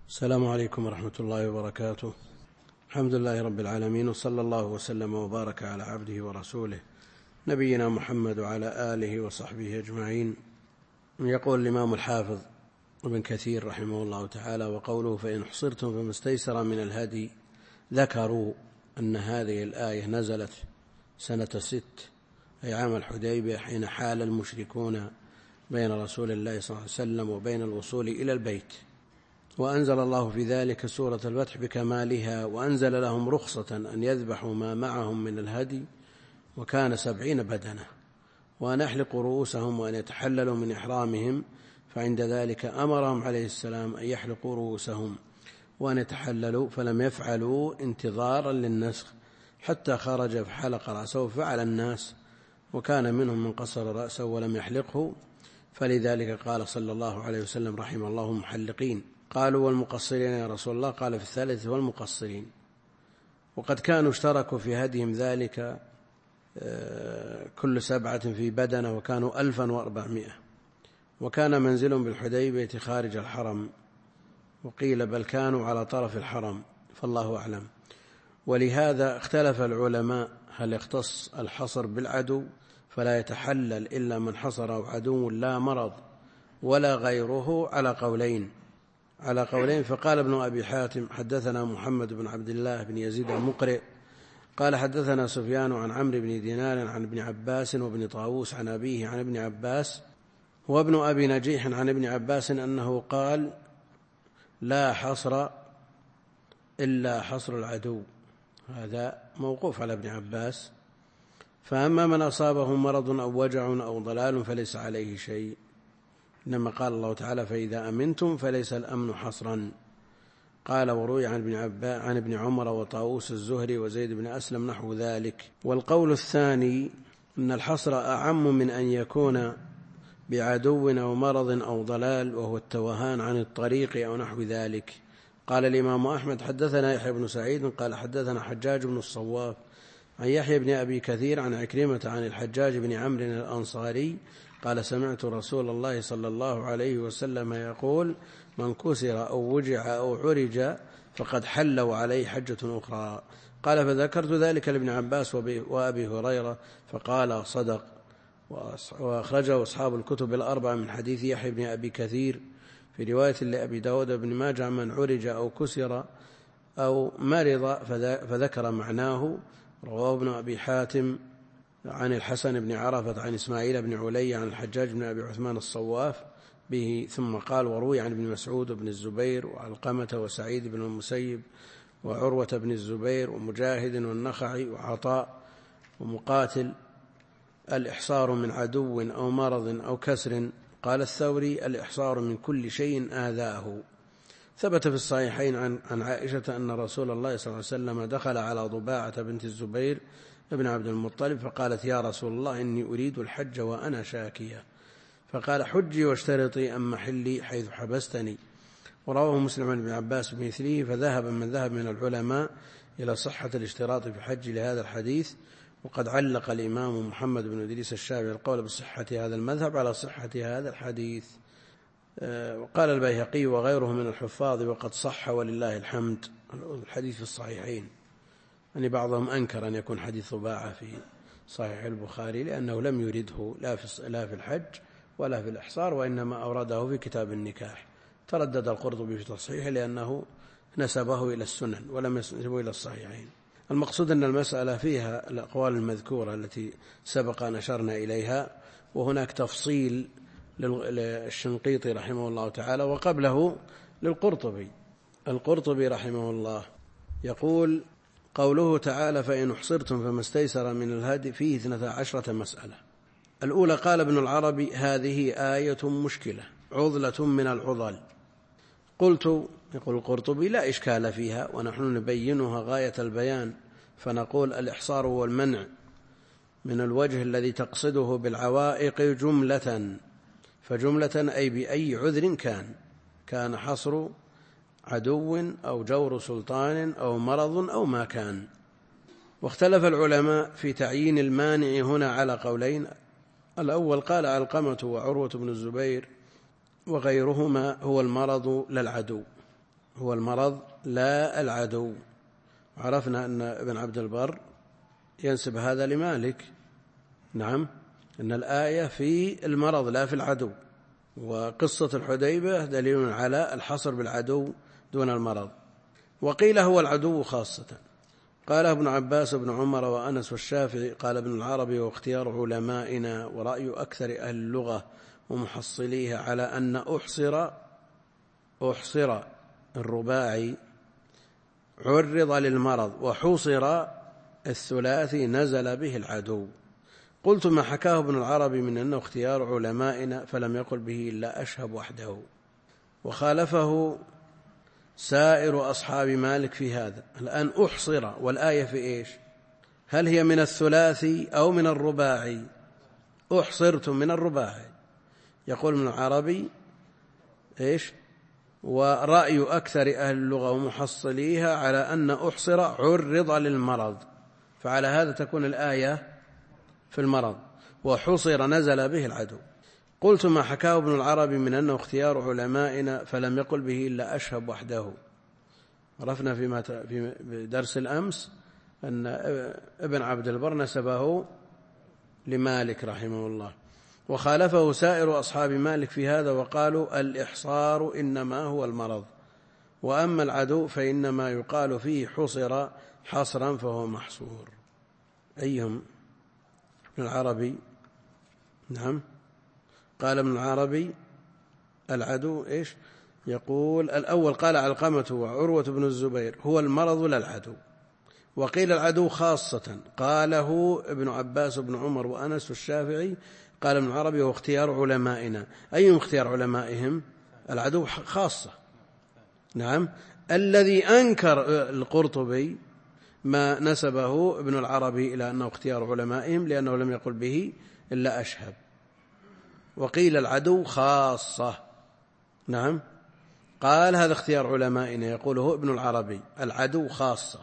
السلام عليكم ورحمة الله وبركاته. الحمد لله رب العالمين، وصلى الله وسلم وبارك على عبده ورسوله نبينا محمد وعلى آله وصحبه أجمعين. يقول الإمام الحافظ ابن كثير رحمه الله تعالى: وقوله فإن حصرتم فما استيسر من الهدي. ذكروا أن هذه الآية نزلت سنة 6 أي عام الحديبية، حين حال المشركون بين رسول الله صلى الله عليه وسلم وبين الوصول إلى البيت، وأنزل الله في ذلك سورة الفتح بكمالها، وأنزل لهم رخصة أن يذبحوا ما معهم من الهدي، وكان 70 بدنة، وأن يحلقوا رؤوسهم وأن يتحللوا من إحرامهم، فعند ذلك أمرهم عليه السلام أن يحلقوا رؤوسهم وأن يتحللوا، فلم يفعلوا انتظارا للنسخ حتى خرج فحلق رأسه، فعل الناس، وكان منهم من قصر رأسه ولم يحلقه، فلذلك قال صلى الله عليه وسلم رحم الله المحلقين. قالوا والمقصرين يا رسول الله؟ قال في الثالث والمقصرين. وقد كانوا اشتركوا في هديهم ذلك كل 7 في بدنة، وكانوا 1400، وكان منزلهم بالحديبية خارج الحرم، وقيل بل كانوا على طرف الحرم، فالله أعلم. ولهذا اختلف العلماء هل يختص الحصر بالعدو فلا يتحلل إلا من حصره عدو لا مرض ولا غيره، على قولين. فقال ابن أبي حاتم حدثنا محمد بن عبد الله بن يزيد المقرئ قال حدثنا سفيان عن عمرو بن دينار عن ابن عباس وابن طاووس عن أبيه عن ابن عباس وابن أبي نجيح عن ابن عباس أنه قال: لا حصر إلا حصر العدو. هذا موقوف على ابن عباس. فأما من أصابه مرض أو وجع أو ضلال فليس عليه شيء، إنما قال الله تعالى: فإذا أمنتم فليس الأمن حصرا. قال: وروي عن ابن عمر وطاووس الزهري وزيد بن أسلم نحو ذلك. والقول الثاني أن الحصر أعم من أن يكون بعدو أو مرض أو ضلال، وهو التوهان عن الطريق أو نحو ذلك. قال الإمام أحمد حدثنا يحيى بن سعيد قال حدثنا حجاج بن الصواف عن يحيى بن أبي كثير عن عكرمة عن الحجاج بن عمرو الأنصاري قال: سمعت رسول الله صلى الله عليه وسلم يقول: من كسر أو وجع أو عرج فقد حل وعليه حجة أخرى. قال: فذكرت ذلك لابن عباس وأبي هريرة فقال: صدق. وأخرجه أصحاب الكتب الأربعة من حديث يحيى بن أبي كثير في رواية لأبي داود بن ماجه: من عرج أو كسر أو مرض، فذكر معناه. رواه ابن أبي حاتم عن الحسن بن عرفة عن إسماعيل بن علي عن الحجاج بن أبي عثمان الصواف به، ثم قال: وروي عن ابن مسعود وابن الزبير وعلقمة وسعيد بن المسيب وعروة بن الزبير ومجاهد والنخعي وعطاء ومقاتل: الإحصار من عدو أو مرض أو كسر. قال الثوري: الإحصار من كل شيء آذاه. ثبت في الصحيحين عن عائشة أن رسول الله صلى الله عليه وسلم دخل على ضباعة بنت الزبير ابن عبد المطلب فقالت: يا رسول الله إني أريد الحج وأنا شاكية. فقال: حجي واشترطي أم محلي حيث حبستني. ورواه مسلم عن ابن عباس بمثله. فذهب من ذهب من العلماء إلى صحة الاشتراط في الحج لهذا الحديث، وقد علق الإمام محمد بن إدريس الشافعي القول بصحة هذا المذهب على صحة هذا الحديث. وقال البيهقي وغيره من الحفاظ: وقد صح ولله الحمد الحديث في الصحيحين. يعني بعضهم أنكر أن يكون حديث ضباعة في صحيح البخاري، لأنه لم يرده لا في الحج ولا في الإحصار، وإنما أورده في كتاب النكاح. تردد القرطبي في تصحيحه لأنه نسبه إلى السنن ولم ينسبه إلى الصحيحين. المقصود أن المسألة فيها الأقوال المذكورة التي سبق أن أشرنا إليها، وهناك تفصيل للشنقيطي رحمه الله تعالى، وقبله للقرطبي. القرطبي رحمه الله يقول: قوله تعالى: فإن أحصرتم فما استيسر من الهدي، فيه 12 مسألة. الأولى: قال ابن العربي: هذه آية مشكلة عضلة من العضل. قلت: يقول القرطبي: لا إشكال فيها، ونحن نبينها غاية البيان، فنقول: الإحصار هو المنع من الوجه الذي تقصده بالعوائق جملة، فجملة أي بأي عذر كان حصر عدو أو جور سلطان أو مرض أو ما كان. واختلف العلماء في تعيين المانع هنا على قولين. الأول قال علقمة وعروة بن الزبير وغيرهما: هو المرض لا العدو. هو المرض لا العدو. عرفنا أن ابن عبد البر ينسب هذا لمالك. نعم، أن الآية في المرض لا في العدو، وقصة الحديبة دليل على الحصر بالعدو دون المرض. وقيل هو العدو خاصة، قال ابن عباس بن عمر وأنس والشافعي. قال ابن العربي واختيار علمائنا ورأي أكثر أهل اللغة ومحصليها على أن أحصر الرباعي عرض للمرض، وحصر الثلاثي نزل به العدو. قلت ما حكاه ابن العربي من أنه اختيار علمائنا فلم يقل به إلا أشهب وحده، وخالفه سائر أصحاب مالك في هذا. الآن أحصر والآية في إيش؟ هل هي من الثلاثي أو من الرباعي؟ أحصرتم من الرباعي. يقول ابن العربي إيش؟ ورأي أكثر أهل اللغة ومحصليها على أن أحصر عرض للمرض، فعلى هذا تكون الآية في المرض، وحصر نزل به العدو. قلت ما حكاه ابن العربي من أنه اختيار علمائنا فلم يقل به إلا أشهب وحده. عرفنا في درس الأمس أن ابن عبد البر نسبه لمالك رحمه الله، وخالفه سائر أصحاب مالك في هذا وقالوا الإحصار إنما هو المرض، وأما العدو فإنما يقال فيه حصر حصرا فهو محصور. أيهم؟ ابن العربي. نعم، قال ابن العربي العدو إيش؟ يقول الأول قال علقمة وعروة بن الزبير هو المرض لا العدو. وقيل العدو خاصة، قاله ابن عباس بن عمر وأنس والشافعي. قال ابن العربي هو اختيار علمائنا. أيهم اختيار علمائهم؟ العدو خاصة. نعم، الذي أنكر القرطبي ما نسبه ابن العربي إلى أنه اختيار علمائهم لأنه لم يقل به إلا أشهب. وقيل العدو خاصة. نعم، قال هذا اختيار علمائنا يقوله ابن العربي، العدو خاصة.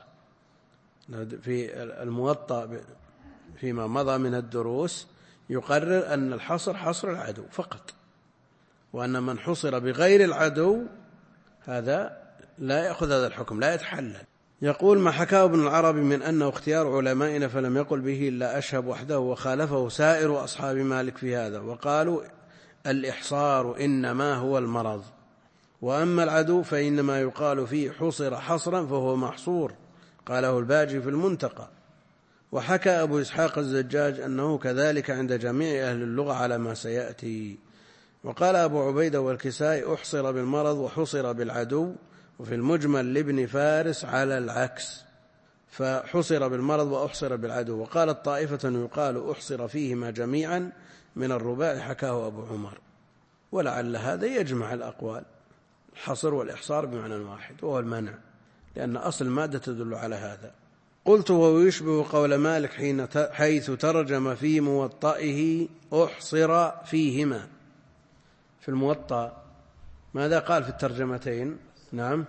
في الموطأ فيما مضى من الدروس يقرر أن الحصر حصر العدو فقط، وأن من حصر بغير العدو هذا لا يأخذ هذا الحكم، لا يتحلل. يقول ما حكاه ابن العربي من أنه اختيار علمائنا فلم يقل به إلا أشهب وحده، وخالفه سائر أصحاب مالك في هذا وقالوا الإحصار إنما هو المرض، وأما العدو فإنما يقال فيه حصر حصرا فهو محصور. قاله الباجي في المنتقى. وحكى أبو إسحاق الزجاج أنه كذلك عند جميع أهل اللغة على ما سيأتي. وقال أبو عبيدة والكسائي أحصر بالمرض وحصر بالعدو، وفي المجمل لابن فارس على العكس، فحصر بالمرض وأحصر بالعدو. وقالت طائفة يقال أحصر فيهما جميعا من الرباع، حكاه أبو عمر. ولعل هذا يجمع الأقوال، الحصر والإحصار بمعنى واحد وهو المنع، لأن أصل المادة تدل على هذا. قلت وهو يشبه قول مالك حيث ترجم في موطئه أحصر فيهما. في الموطأ ماذا قال في الترجمتين؟ نعم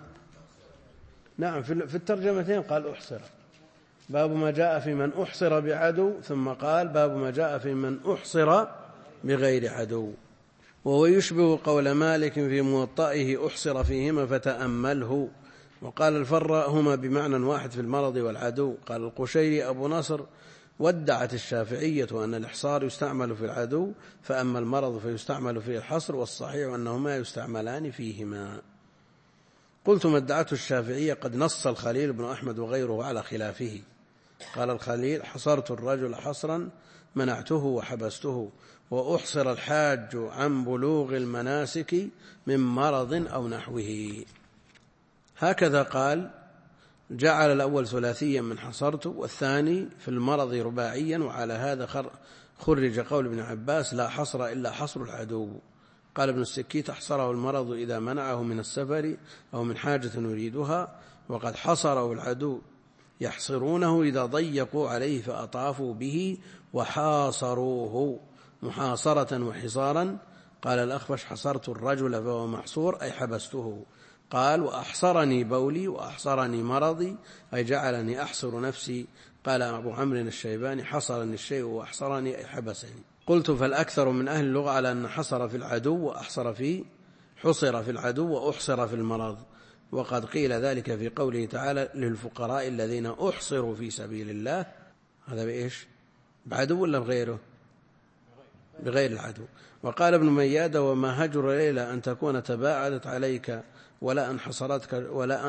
في الترجمتين قال أحصر، باب ما جاء في من أحصر بعدو، ثم قال باب ما جاء في من أحصر بغير عدو. وهو يشبه قول مالك في موطئه أحصر فيهما فتأمله. وقال الفراء هما بمعنى واحد في المرض والعدو. قال القشيري أبو نصر ودعت الشافعية أن الإحصار يستعمل في العدو، فأما المرض فيستعمل فيه الحصر، والصحيح أنهما يستعملان فيهما. قلت ما ادعته الشافعية قد نص الخليل بن أحمد وغيره على خلافه. قال الخليل حصرت الرجل حصرا منعته وحبسته، وأحصر الحاج عن بلوغ المناسك من مرض أو نحوه. هكذا قال، جعل الأول ثلاثيا من حصرته، والثاني في المرض رباعيا، وعلى هذا خرج قول ابن عباس لا حصر إلا حصر العدو. قال ابن السكيت أحصره المرض إذا منعه من السفر أو من حاجة يريدها، وقد حصره العدو يحصرونه إذا ضيقوا عليه فأطافوا به وحاصروه محاصرة وحصارا. قال الأخفش حصرت الرجل فهو محصور أي حبسته. قال وأحصرني بولي وأحصرني مرضي أي جعلني أحصر نفسي. قال أبو عمرو الشيباني حصرني الشيء وأحصرني أي حبسني. قلت فالأكثر من أهل اللغة على أن حصر في العدو حصر في العدو وأحصر في المرض، وقد قيل ذلك في قوله تعالى للفقراء الذين أحصروا في سبيل الله. هذا بإيش؟ بعدو ولا بغيره؟ بغير العدو. وقال ابن ميادة وما هجر ليلى أن تكون تباعدت عليك ولا أن حصرتك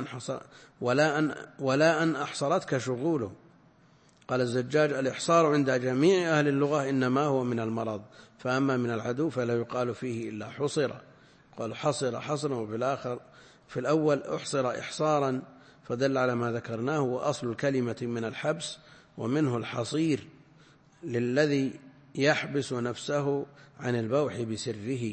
ولا أن أحصرتك شغوله. قال الزجاج الإحصار عند جميع أهل اللغة إنما هو من المرض، فأما من العدو فلا يقال فيه إلا حصر. قال حصر حصرا، وفي الآخر في الأول أحصر إحصارا، فدل على ما ذكرناه. وأصل الكلمة من الحبس، ومنه الحصير للذي يحبس نفسه عن البوح بسره.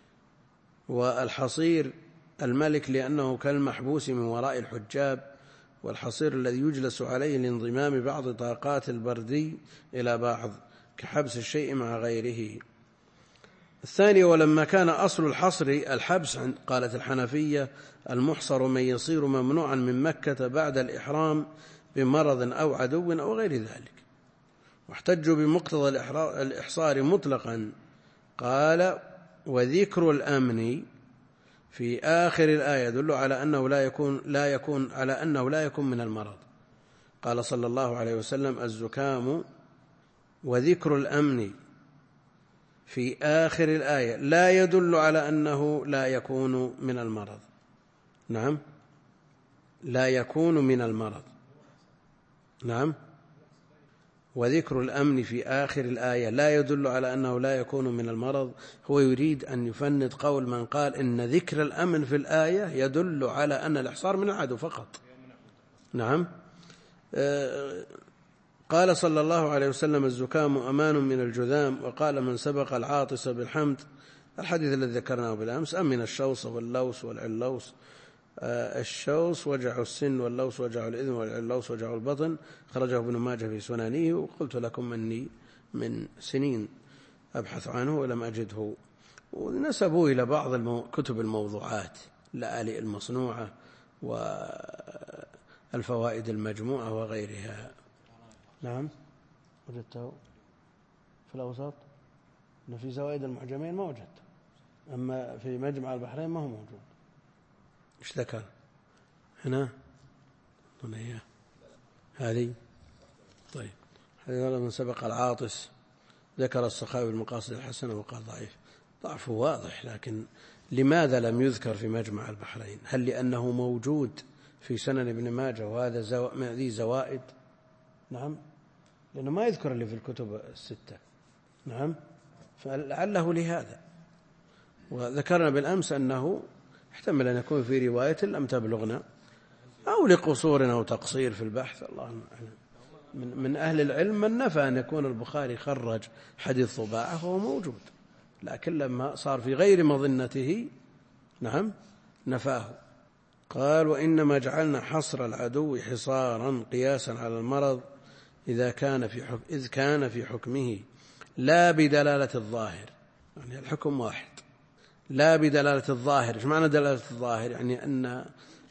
والحصير الملك لأنه كالمحبوس من وراء الحجاب، والحصير الذي يجلس عليه لانضمام بعض طاقات البردي إلى بعض كحبس الشيء مع غيره. الثاني ولما كان أصل الحصر الحبس قالت الحنفية المحصر من يصير ممنوعا من مكة بعد الإحرام بمرض أو عدو أو غير ذلك، واحتجوا بمقتضى الإحصار مطلقا. قال وذكر الأمن في آخر الآية يدل على أنه لا يكون من المرض. قال صلى الله عليه وسلم الزكام وذكر الأمن في آخر الآية لا يدل على أنه لا يكون من المرض. نعم، لا يكون من المرض. نعم، وذكر الأمن في آخر الآية لا يدل على أنه لا يكون من المرض. هو يريد أن يفند قول من قال إن ذكر الأمن في الآية يدل على أن الإحصار من العدو فقط. نعم. قال صلى الله عليه وسلم الزكام أمان من الجذام. وقال من سبق العاطس بالحمد، الحديث الذي ذكرناه بالأمس، أمن الشوص واللوس والعلوس. الشوص وجع السن، واللوس وجع الإذن، والعلوس وجع البطن. خرجه ابن ماجه في سننه. وقلت لكم أني من سنين أبحث عنه ولم أجده، ونسبوه إلى بعض كتب الموضوعات، لآلئ المصنوعة والفوائد المجموعة وغيرها. نعم، وجدته في الأوسط، إنه في زوائد المعجمين ما وجدته، أما في مجمع البحرين ما هو موجود. إيش ذكر هنا؟ هذه طيب، هذا من سبق العاطس. ذكر السخاوي المقاصد الحسنة وقال ضعيف. ضعفه واضح، لكن لماذا لم يذكر في مجمع البحرين؟ هل لأنه موجود في سنن ابن ماجه وهذا ذي زوائد؟ نعم، لأنه ما يذكر اللي في الكتب الستة. نعم، فلعله لهذا. وذكرنا بالأمس أنه احتمل أن يكون في رواية لم تبلغنا، أو لقصور أو تقصير في البحث، الله أعلم. من أهل العلم من نفى أن يكون البخاري خرج حديث طباعة وهو موجود، لكن لما صار في غير مظنته نعم نفاه. قال وإنما جعلنا حصر العدو حصارا قياسا على المرض إذ كان في حكمه لا بدلالة الظاهر. يعني الحكم واحد، لا بدلالة الظاهر. ايش معنى دلالة الظاهر؟ يعني أن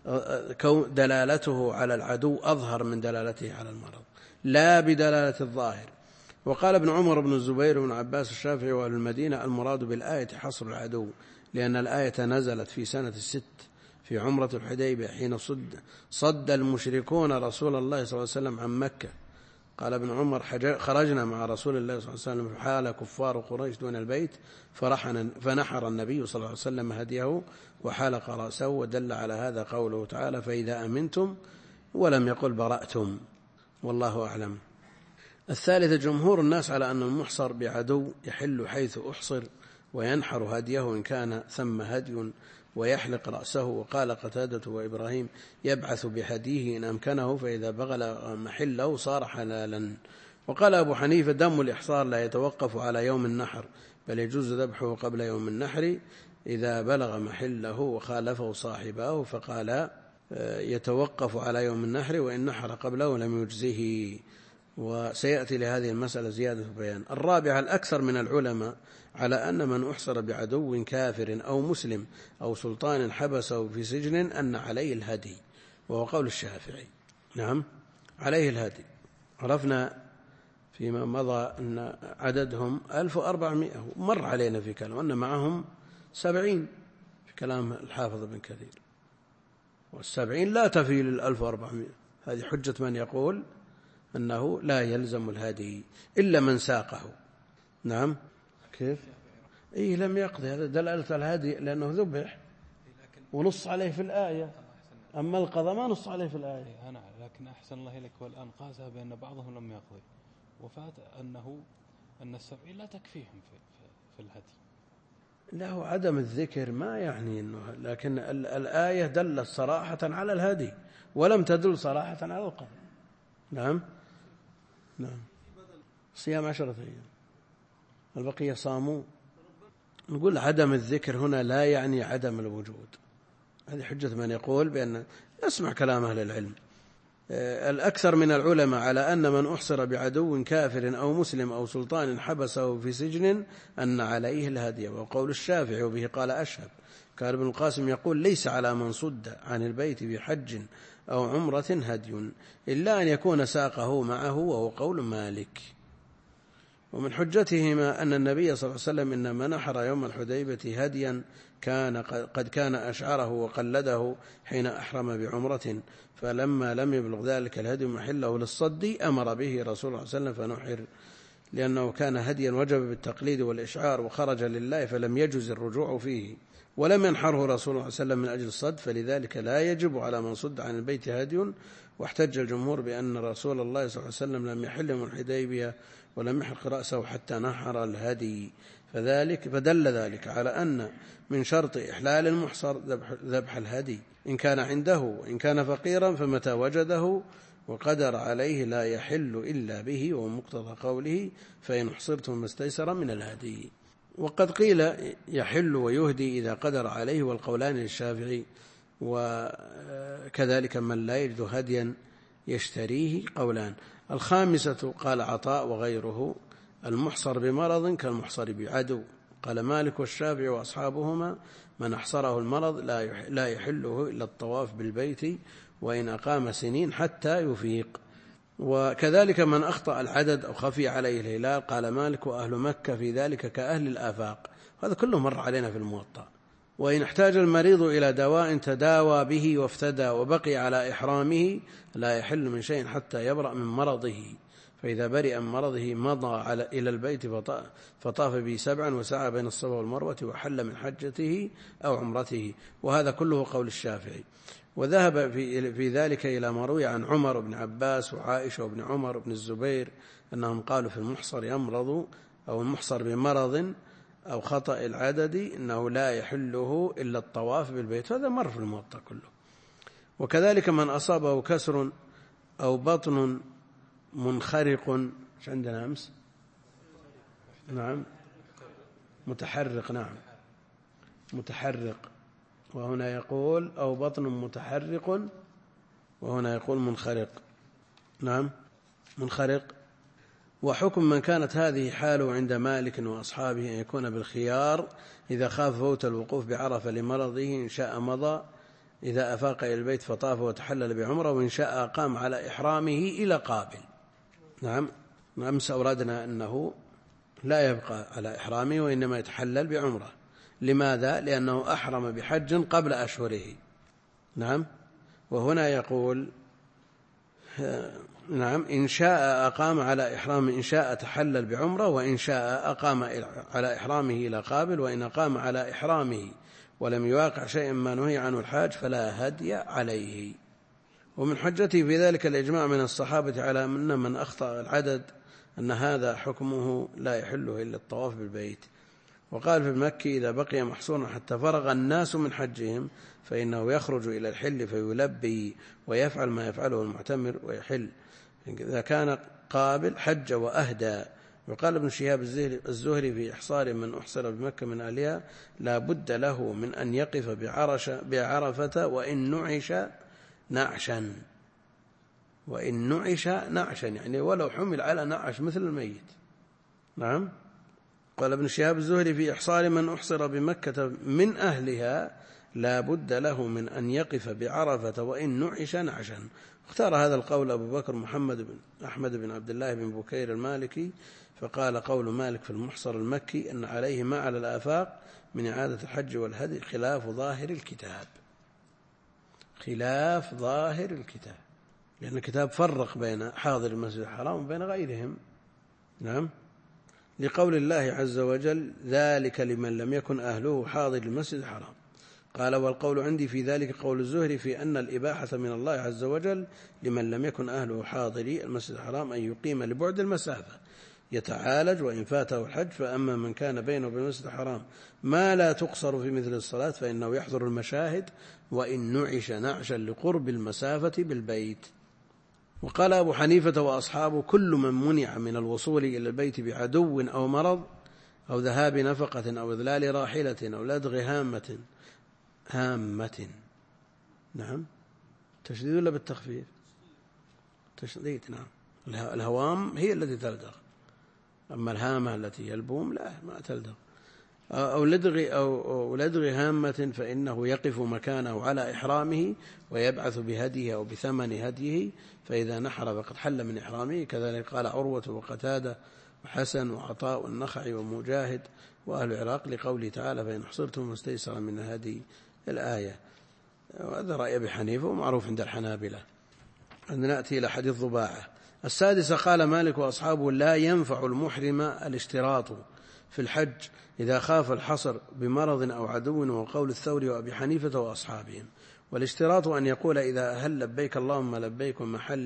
دلالته على العدو أظهر من دلالته على المرض، لا بدلالة الظاهر. وقال ابن عمر بن الزبير بن عباس الشافعي وأهل المدينة المراد بالآية حصر العدو، لأن الآية نزلت في سنة 6 في عمرة الحديبية حين صد المشركون رسول الله صلى الله عليه وسلم عن مكة. قال ابن عمر خرجنا مع رسول الله صلى الله عليه وسلم حال كفار قريش دون البيت، فنحر النبي صلى الله عليه وسلم هديه وحلق رأسه، ودل على هذا قوله تعالى فإذا أمنتم، ولم يقل برأتم، والله أعلم. الثالث جمهور الناس على أن المحصر بعدو يحل حيث أحصر، وينحر هديه إن كان ثم هدي، ويحلق رأسه. وقال قتادة وإبراهيم يبعث بهديه إن أمكنه، فإذا بغل محله صار حلالا. وقال أبو حنيفة دم الإحصار لا يتوقف على يوم النحر، بل يجوز ذبحه قبل يوم النحر إذا بلغ محله، وخالفه صاحبه فقال يتوقف على يوم النحر، وإن نحر قبله لم يجزه. وسيأتي لهذه المسألة زيادة بيان. الرابع الأكثر من العلماء على أن من أحصر بعدو كافر أو مسلم أو سلطان حبسه في سجن أن عليه الهدي، وهو قول الشافعي. نعم، عليه الهدي. عرفنا فيما مضى أن عددهم 1400، مر علينا في كلام أن معهم 70 في كلام الحافظ بن كثير. والسبعين لا تفي لل1400. هذه حجة من يقول أنه لا يلزم الهدي إلا من ساقه. نعم كيف؟ إيه لم يقضي، هذا دلالة الهدي لأنه ذبح ونص عليه في الآية، أما القضاء ما نص عليه في الآية. أنا لكن أحسن الله لك والآن قاسها بأن بعضهم لم يقضي وفات أن 70 لا تكفيهم في الهدي. له عدم الذكر ما يعني أنه، لكن الآية دلت صراحة على الهدي ولم تدل صراحة على القضاء. نعم صيام 10 أيام البقية صاموا. نقول عدم الذكر هنا لا يعني عدم الوجود. هذه حجة من يقول بأن يسمع كلام أهل العلم. الأكثر من العلماء على أن من أحصر بعدو كافر أو مسلم أو سلطان حبسه في سجن أن عليه الهدي، وقول الشافعي وبه قال أشهب. كان ابن القاسم يقول ليس على من صد عن البيت بحج أو عمرة هدي إلا أن يكون ساقه معه، وهو قول مالك. ومن حجتهما أن النبي صلى الله عليه وسلم إنما نحر يوم الحديبية هديا قد كان أشعره وقلده حين أحرم بعمرة، فلما لم يبلغ ذلك الهدي محله للصد أمر به رسول الله صلى الله عليه وسلم فنحر، لأنه كان هديا وجب بالتقليد والإشعار وخرج لله فلم يجوز الرجوع فيه، ولم ينحره رسول الله صلى الله عليه وسلم من أجل الصد، فلذلك لا يجب على من صد عن البيت هدي. واحتج الجمهور بأن رسول الله صلى الله عليه وسلم لم يحل من الحديبية ولم يحرق رأسه حتى نحر الهدي، فدل ذلك على أن من شرط إحلال المحصر ذبح الهدي إن كان عنده، وإن كان فقيرا فمتى وجده وقدر عليه لا يحل إلا به، ومقتضى قوله فإن أحصرتم ما استيسر من الهدي. وقد قيل يحل ويهدي إذا قدر عليه، والقولان للشافعي، وكذلك من لا يجد هديا يشتريه قولان. الخامسة قال عطاء وغيره المحصر بمرض كالمحصر بعدو. قال مالك والشافعي وأصحابهما من أحصره المرض لا يحله إلا الطواف بالبيت وإن أقام سنين حتى يفيق. وكذلك من أخطأ العدد أو خفي عليه الهلال، قال مالك وأهل مكة في ذلك كأهل الآفاق. هذا كله مر علينا في الموطأ. وإن احتاج المريض إلى دواء تداوى به وافتدى وبقي على إحرامه لا يحل من شيء حتى يبرأ من مرضه، فإذا برئ من مرضه مضى إلى البيت فطاف به 7 وسعى بين الصفا والمروة وحل من حجته أو عمرته. وهذا كله قول الشافعي. وذهب في ذلك إلى ما روي عن عمر بن عباس وعائشة وابن عمر بن الزبير أنهم قالوا في المحصر يمرض أو المحصر بمرض أو خطأ العدد إنه لا يحله إلا الطواف بالبيت. هذا مر في الموطأ كله. وكذلك من أصابه كسر أو بطن منخرق، ايش عندنا أمس؟ نعم متحرق. نعم متحرق، وهنا يقول أو بطن متحرق، وهنا يقول منخرق. نعم منخرق. وحكم من كانت هذه حاله عند مالك وأصحابه أن يكون بالخيار إذا خاف فوت الوقوف بعرفة لمرضه، إن شاء مضى إذا أفاق إلى البيت فطاف وتحلل بعمرة، وإن شاء قام على إحرامه إلى قابل. نعم أمس أوردنا أنه لا يبقى على إحرامه وإنما يتحلل بعمرة. لماذا؟ لأنه أحرم بحج قبل أشهره. نعم. وهنا يقول نعم إن شاء أقام على إحرامه، إن شاء تحلل بعمرة، وإن شاء أقام على إحرامه إلى قابل، وإن أقام على إحرامه ولم يواقع شيء ما نهي عنه الحاج فلا هدي عليه. ومن حجته في ذلك الإجماع من الصحابة على أن من أخطأ العدد أن هذا حكمه لا يحله إلا الطواف بالبيت. وقال في المكي إذا بقي محصورا حتى فرغ الناس من حجهم فإنه يخرج إلى الحل فيلبي ويفعل ما يفعله المعتمر ويحل. إذا كان قابل حج وأهدى. وقال ابن شهاب الزهري في إحصار من أحصر بمكة من أهلها لا بد له من أن يقف بعرفة وإن نعش نعشا. وإن نعش نعشا يعني ولو حمل على نعش مثل الميت. نعم. قال ابن شهاب الزهري في إحصار من أحصر بمكة من أهلها لا بد له من أن يقف بعرفة وإن نعش نعشا. اختار هذا القول أبو بكر محمد بن أحمد بن عبد الله بن بكير المالكي، فقال قول مالك في المحصر المكي أن عليه ما على الآفاق من إعادة الحج والهدي خلاف ظاهر الكتاب. خلاف ظاهر الكتاب، لأن الكتاب فرق بين حاضر المسجد الحرام وبين غيرهم. نعم، لقول الله عز وجل: ذلك لمن لم يكن أهله حاضر المسجد الحرام. قال: والقول عندي في ذلك قول الزهري في أن الإباحة من الله عز وجل لمن لم يكن أهله حاضري المسجد الحرام أن يقيم لبعد المسافة يتعالج وإن فاته الحج. فأما من كان بينه وبين المسجد الحرام ما لا تقصر في مثل الصلاة فإنه يحضر المشاهد وإن نعش نعشا لقرب المسافة بالبيت. وقال أبو حنيفة وأصحابه: كل من منع من الوصول إلى البيت بعدو أو مرض أو ذهاب نفقة أو إذلال راحلة أو لدغ هامة. نعم، تشديد ولا بالتخفيف؟ تشديد. نعم، الهوام هي التي تلدغ، أما الهامة التي يلبوم لا، ما تلدغ. أو لدغ هامة فإنه يقف مكانه على إحرامه ويبعث بهديه أو بثمن هديه، فإذا نحر فقد حل من إحرامه. كذلك قال عروة وقتادة وحسن وعطاء والنخعي ومجاهد وأهل العراق لقوله تعالى: فإن حصرتم فاستيسر من هدي الآية. وهذا رأي أبي حنيفة ومعروف عند الحنابلة. أن نأتي إلى حديث ضباعة. السادسة قال مالك وأصحابه: لا ينفع المحرم الاشتراط في الحج إذا خاف الحصر بمرض أو عدو، وقول الثوري وأبي حنيفة وأصحابهم. والاشتراط أن يقول إذا أهل لبيك اللهم لبيك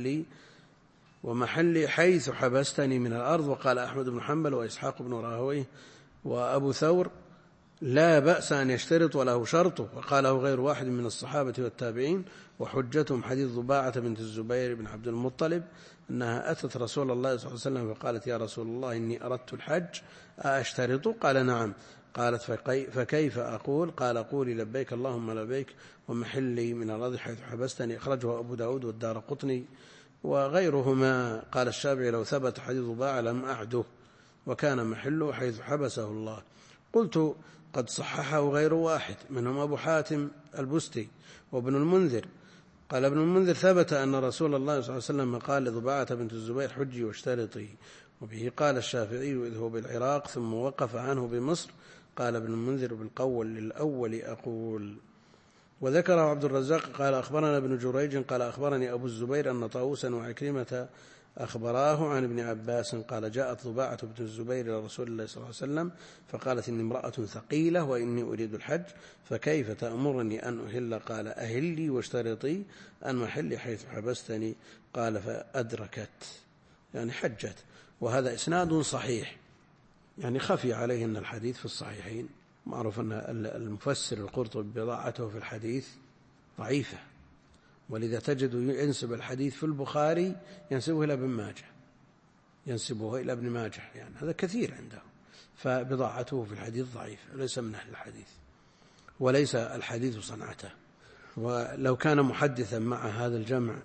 ومحلي حيث حبستني من الأرض. وقال أحمد بن حنبل وإسحاق بن راهويه وأبو ثور: لا بأس أن يشترط وله شرطه. وقاله غير واحد من الصحابة والتابعين. وحجتهم حديث ضباعة بنت الزبير بن عبد المطلب أنها أتت رسول الله صلى الله عليه وسلم فقالت: يا رسول الله إني أردت الحج أشترط؟ قال: نعم. قالت: فكيف أقول؟ قال: قولي لبيك اللهم لبيك ومحلي من الأرض حيث حبستني. أخرجه أبو داود والدارقطني وغيرهما. قال الشافعي: لو ثبت حديث ضباعة لم أعده، وكان محله حيث حبسه الله. قلت: قد صححه غير واحد منهم أبو حاتم البستي وابن المنذر. قال ابن المنذر: ثبت أن رسول الله صلى الله عليه وسلم قال لضباعة بنت الزبير: حجي واشترطي. وبه قال الشافعي: إذ هو بالعراق ثم وقف عنه بمصر. قال ابن المنذر: بالقول للأول أقول. وذكره عبد الرزاق قال: أخبرنا ابن جريج قال: أخبرني أبو الزبير أن طاووسا وعكرمة أخبراه عن ابن عباس قال: جاءت ضباعة بنت الزبير إلى رسول الله صلى الله عليه وسلم فقالت: إني امرأة ثقيلة وإني أريد الحج فكيف تأمرني أن أهل؟ قال: أهلي واشترطي أن محلي حيث حبستني. قال: فأدركت، يعني حجت. وهذا إسناد صحيح، يعني خفي عليه أن الحديث في الصحيحين. معروف أن المفسر القرطبي بضاعته في الحديث ضعيفة، ولذا تجد ينسب الحديث في البخاري ينسبه إلى ابن ماجه، يعني هذا كثير عنده. فبضاعته في الحديث ضعيف، ليس من أهل الحديث، وليس الحديث صنعته. ولو كان محدثا مع هذا الجمع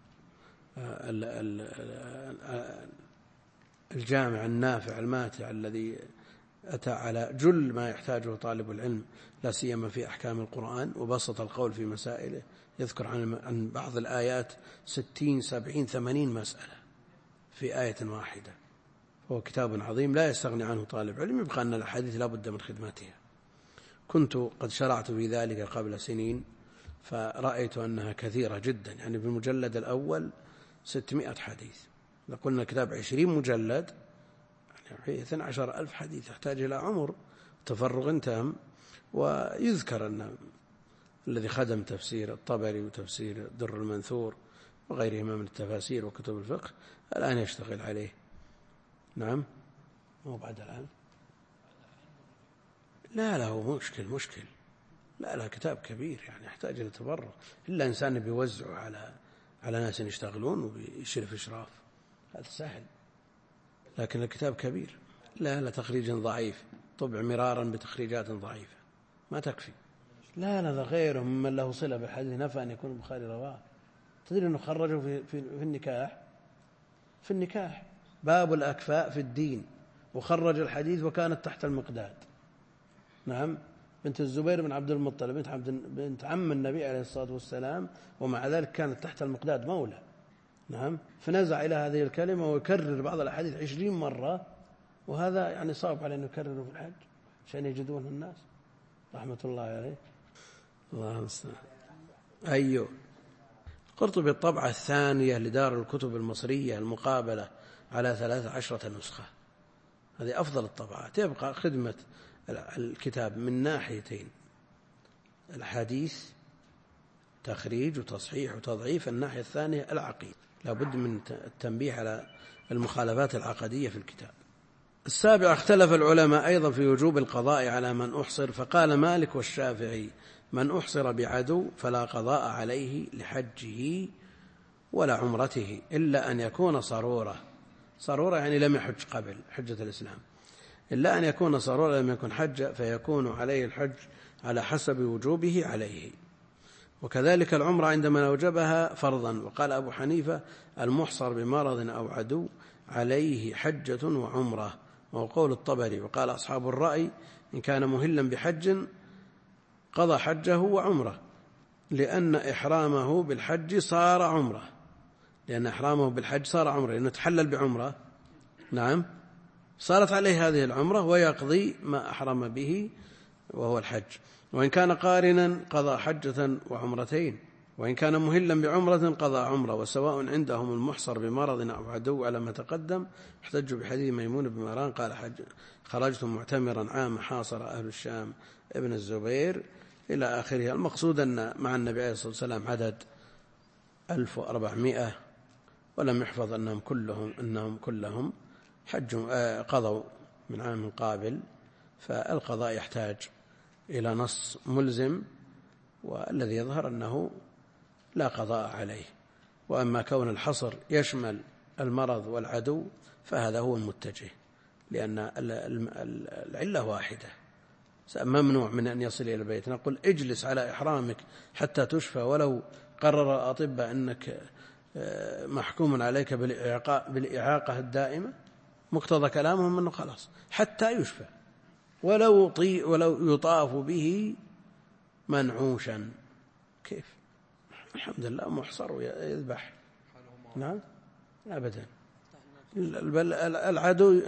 الجامع النافع الماتع الذي أتى على جل ما يحتاجه طالب العلم، لا سيما في أحكام القرآن، وبسط القول في مسائله، يذكر عن بعض الآيات 60 70 80 مسألة في آية واحدة. هو كتاب عظيم لا يستغني عنه طالب علم، يبقى أن الحديث لا بد من خدمتها. كنت قد شرعت في ذلك قبل سنين، فرأيت أنها كثيرة جدا، يعني في المجلد الأول 600 حديث. إذا قلنا كتاب 20 مجلد يعني 12,000 حديث، يحتاج إلى عمر تفرغ تام. ويذكر أن الذي خدم تفسير الطبري وتفسير در المنثور وغيرهما من التفاسير وكتب الفقه الآن يشتغل عليه. نعم، مو بعد الآن. لا هو مشكل. لا كتاب كبير، يعني يحتاج إلى تفرغ. إلا إنسان بيوزعه على ناس يشتغلون ويشرف إشراف، هذا سهل. لكن الكتاب كبير. لا تخريج ضعيف، طبع مرارا بتخريجات ضعيفة ما تكفي. لا غيره ممن له صلة بالحديث نفى أن يكون البخاري رواه. تدري أنه خرجه في النكاح باب الأكفاء في الدين، وخرج الحديث وكانت تحت المقداد. نعم، بنت الزبير بن عبد المطلب بنت عم النبي عليه الصلاة والسلام، ومع ذلك كانت تحت المقداد مولى. نعم، فنزع إلى هذه الكلمة ويكرر بعض الأحاديث 20 مرة، وهذا يعني صعب عليه أن يكرره في الحج عشان يجدونه الناس، رحمة الله عليه. الله المستعان. أيوه. قرطبي الطبعة الثانية لدار الكتب المصرية المقابلة على 13 نسخة، هذه أفضل الطبعات. يبقى خدمة الكتاب من ناحيتين: الحديث تخريج وتصحيح وتضعيف، الناحية الثانية العقيدة، لابد من التنبيه على المخالفات العقدية في الكتاب. 7. اختلف العلماء أيضا في وجوب القضاء على من أحصر، فقال مالك والشافعي: من أحصر بعدو فلا قضاء عليه لحجه ولا عمرته إلا أن يكون صرورة يعني لم يحج قبل حجة الإسلام، إلا أن يكون صرورة لم يكن حج، فيكون عليه الحج على حسب وجوبه عليه. وكذلك العمرة عندما أوجبها فرضا. وقال أبو حنيفة: المحصر بمرض أو عدو عليه حجة وعمرة، وهو قول الطبري. وقال أصحاب الرأي: إن كان مهلا بحج قضى حجه وعمره، لأن إحرامه بالحج صار عمره، لأنه تحلل بعمرة، نعم، صارت عليه هذه العمرة، ويقضي ما أحرم به وهو الحج. وإن كان قارنا قضى حجة وعمرتين، وإن كان مهلا بعمرة قضى عمرة. وسواء عندهم المحصر بمرض أو عدو على ما تقدم. احتجوا بحديث ميمون بن مهران قال: خرجت معتمرا عام حاصر أهل الشام ابن الزبير إلى آخره. المقصود أن مع النبي عليه الصلاة والسلام عدد 1400، ولم يحفظ أنهم كلهم قضوا من عام قابل، فالقضاء يحتاج إلى نص ملزم، والذي يظهر أنه لا قضاء عليه. وأما كون الحصر يشمل المرض والعدو فهذا هو المتجه، لأن العلة واحدة، ممنوع من أن يصل إلى البيت. نقول اجلس على إحرامك حتى تشفى، ولو قرر الأطباء أنك محكوم عليك بالإعاقة الدائمة، مقتضى كلامهم أنه خلاص حتى يشفى، ولو يطاف به منعوشا. كيف؟ الحمد لله محصر ويذبح. نعم أبدا. بل العدو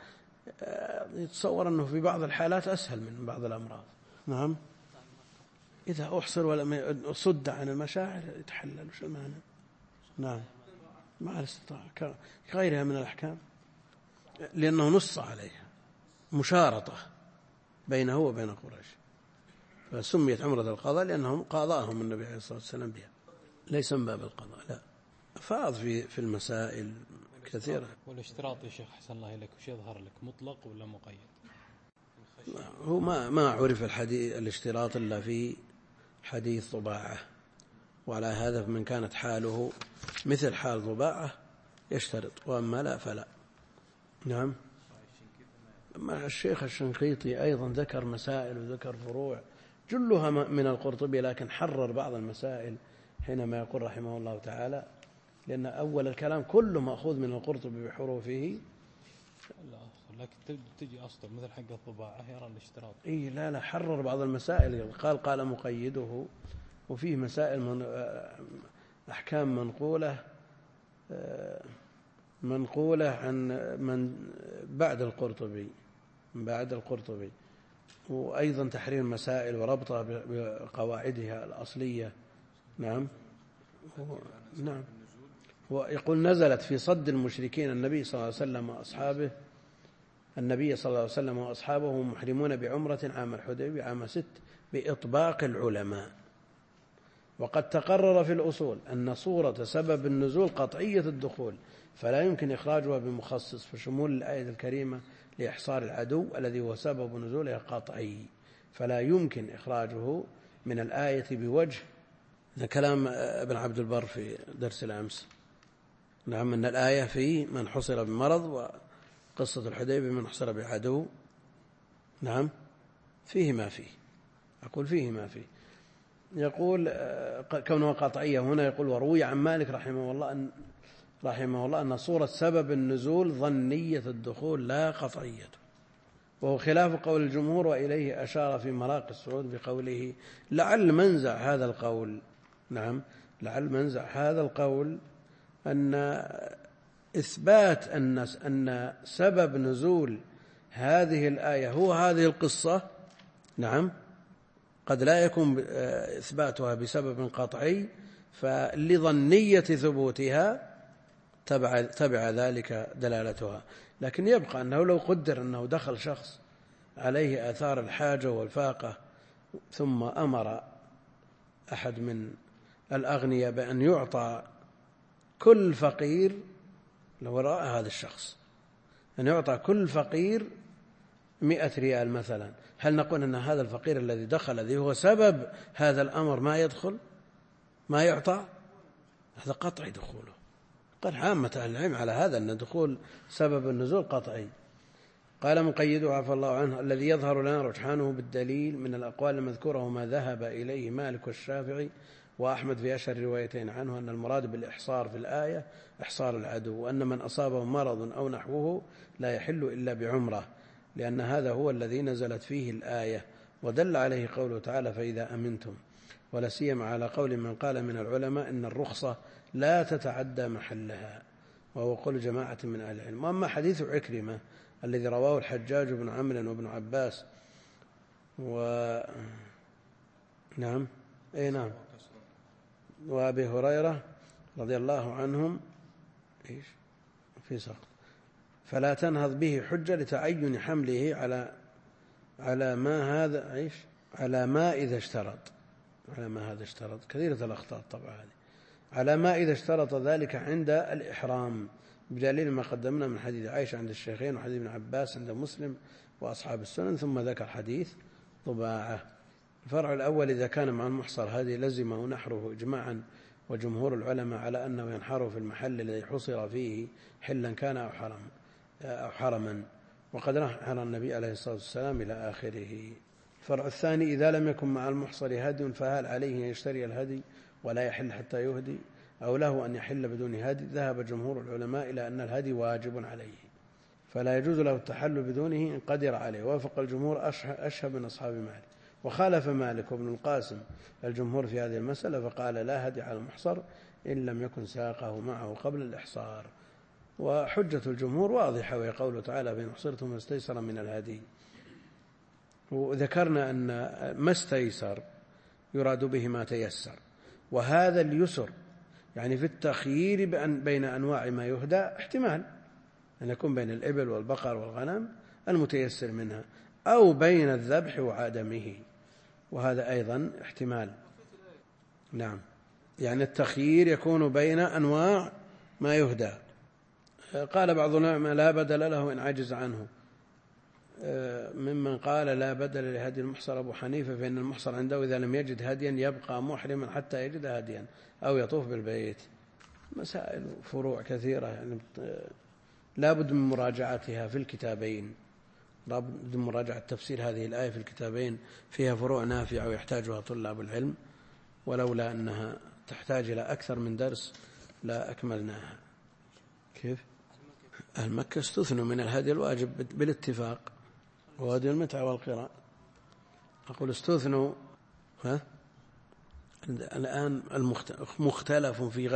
يتصور أنه في بعض الحالات أسهل من بعض الأمراض. نعم. إذا أحصر ولم صد عن المشاعر يتحلل، وش المعنى؟ نعم، مع الاستطاعة كغيرها من الأحكام، لأنه نص عليها مشارطة بينه وبين قريش، فسميت عمرة القضاء لأنهم قاضاهم النبي عليه الصلاة والسلام بها، ليس من باب القضاء، لا. فاض في المسائل كثيرة. والاشتراط يا شيخ حسن الله إليك وش يظهر لك، مطلق ولا مقيد؟ هو ما عرف الاشتراط إلا في حديث ضباعة، وعلى هذا من كانت حاله مثل حال ضباعة يشترط، وأما لا فلا. نعم. مع الشيخ الشنقيطي أيضا ذكر مسائل وذكر فروع جلها من القرطبي، لكن حرر بعض المسائل حينما يقول رحمه الله تعالى، لأن أول الكلام كله مأخوذ من القرطبي بحروفه. لا أصل، لكن تجي أصل مثل حق الضباعة يرى الاشتراط. لا حرر بعض المسائل، قال مقيده، وفيه مسائل من أحكام منقولة عن من بعد القرطبي، وأيضا تحرير مسائل وربطها بقواعدها الأصلية. نعم. نعم. ويقول: نزلت في صد المشركين النبي صلى الله عليه وسلم وأصحابه محرمون بعمرة عام الحديبية عام 6 بإطباق العلماء. وقد تقرر في الأصول أن صورة سبب النزول قطعية الدخول، فلا يمكن إخراجها بمخصص، فشمول الآية الكريمة لإحصار العدو الذي هو سبب نزوله قطعي، فلا يمكن إخراجه من الآية بوجه. هذا كلام ابن عبد البر في درس الأمس. نعم، أن الآية في من حصر بمرض، وقصة الحديبية من حصر بعدو. نعم، فيه ما فيه، أقول فيه ما فيه. يقول كونه قطعية هنا، يقول: وروي عن مالك رحمه الله أن صورة سبب النزول ظنية الدخول لا قطعية، وهو خلاف قول الجمهور، وإليه أشار في مراقي السعود بقوله: لعل منزع هذا القول. نعم، لعل منزع هذا القول أن إثبات أن سبب نزول هذه الآية هو هذه القصة، نعم، قد لا يكون إثباتها بسبب قطعي، فلظنية ثبوتها تبع ذلك دلالتها. لكن يبقى أنه لو قدر أنه دخل شخص عليه آثار الحاجة والفاقة ثم أمر أحد من الأغنياء بأن يعطى كل فقير، لو رأى هذا الشخص أن يعطى كل فقير 100 ريال مثلا، هل نقول أن هذا الفقير الذي دخل الذي هو سبب هذا الأمر ما يدخل ما يعطى؟ هذا قطعي دخوله. قال عامة أهل العلم على هذا أن دخول سبب النزول قطعي. قال مقيده عفى الله عنه: الذي يظهر لنا رجحانه بالدليل من الأقوال المذكورة ما ذهب إليه مالك والشافعي وأحمد في أشهر روايتين عنه أن المراد بالإحصار في الآية إحصار العدو، وأن من أصابه مرض أو نحوه لا يحل إلا بعمرة، لأن هذا هو الذي نزلت فيه الآية، ودل عليه قوله تعالى: فإذا أمنتم، ولا سيما على قول من قال من العلماء إن الرخصة لا تتعدى محلها، وهو قول جماعة من أهل العلم. وأما حديث عكرمة الذي رواه الحجاج بن عمرو وابن عباس نعم وأبي هريرة رضي الله عنهم في سقط، فلا تنهض به حجة لتعين حمله على ما إذا اشترط، كثيرة الأخطاء طبعا هذه، على ما إذا اشترط ذلك عند الإحرام، بدليل ما قدمنا من حديث عائشة عند الشيخين وحديث ابن عباس عند مسلم وأصحاب السنن، ثم ذكر حديث طباعة. الفرع الأول: إذا كان مع المحصر هذه لزمه نحره إجماعا، وجمهور العلماء على أنه ينحره في المحل الذي حصر فيه حلا كان أو حرما، وقد نحر النبي عليه الصلاة والسلام إلى آخره. الفرع الثاني: إذا لم يكن مع المحصر هدي فهل عليه أن يشتري الهدي ولا يحل حتى يهدي، أو له أن يحل بدون هدي؟ ذهب جمهور العلماء إلى أن الهدي واجب عليه، فلا يجوز له التحل بدونه إن قدر عليه. وافق الجمهور أشهب من أصحاب مالك، وخالف مالك وابن القاسم الجمهور في هذه المسألة، فقال لا هدي على المحصر إن لم يكن ساقه معه قبل الإحصار. وحجة الجمهور واضحة، وهي قوله تعالى: فإن أحصرتم ما استيسر من الهدي. وذكرنا أن ما استيسر يراد به ما تيسر، وهذا اليسر يعني في التخيير بين أنواع ما يهدى احتمال أن يكون بين الإبل والبقر والغنم المتيسر منها، أو بين الذبح وعدمه، وهذا أيضا احتمال. نعم، يعني التخيير يكون بين أنواع ما يهدى. قال بعض العلماء لا بدل له إن عجز عنه، ممن قال لا بدل لهدي المحصر أبو حنيفة، فإن المحصر عنده إذا لم يجد هديا يبقى محرما حتى يجد هديا أو يطوف بالبيت. مسائل فروع كثيرة، يعني لا بد من مراجعتها في الكتابين، لا بد من مراجعة تفسير هذه الآية في الكتابين، فيها فروع نافعة ويحتاجها طلاب العلم، ولولا أنها تحتاج إلى أكثر من درس لا أكملناها. كيف؟ أهل مكة استثنوا من الهدي الواجب بالاتفاق، وهدي المتعة والقراء. أقول استثنوا، الآن مختلف في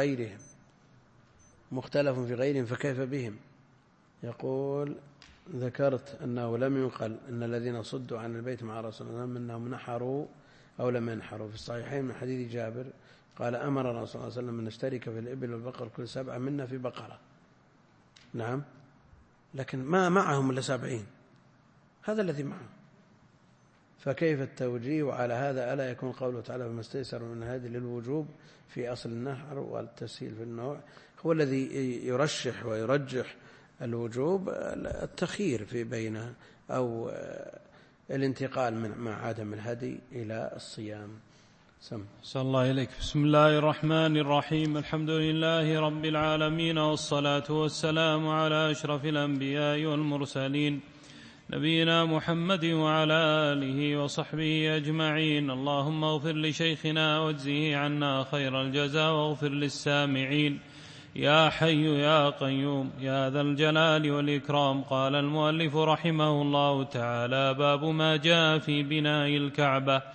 غيرهم فكيف بهم؟ يقول: ذكرت أنه لم يقل أن الذين صدوا عن البيت مع رسول الله أنهم نحروا أو لم ينحروا. في الصحيحين من حديث جابر قال: أمر رسول الله صلى الله عليه وسلم أن نشترك في الإبل والبقر كل 7 منا في بقرة. نعم، لكن ما معهم إلا 70، هذا الذي معهم، فكيف التوجيه؟ وعلى هذا ألا يكون قوله تعالى: فما استيسر من هذه للوجوب في أصل النحر، والتسهيل في النوع هو الذي يرشح ويرجح الوجوب، التخيير في بين أو الانتقال مع عدم الهدي إلى الصيام. صلى الله إليك. بسم الله الرحمن الرحيم. الحمد لله رب العالمين، والصلاة والسلام على أشرف الأنبياء والمرسلين، نبينا محمد وعلى آله وصحبه أجمعين. اللهم اغفر لشيخنا واجزه عنا خير الجزاء، واغفر للسامعين، يا حي يا قيوم يا ذا الجلال والإكرام. قال المؤلف رحمه الله تعالى: باب ما جاء في بناء الكعبة.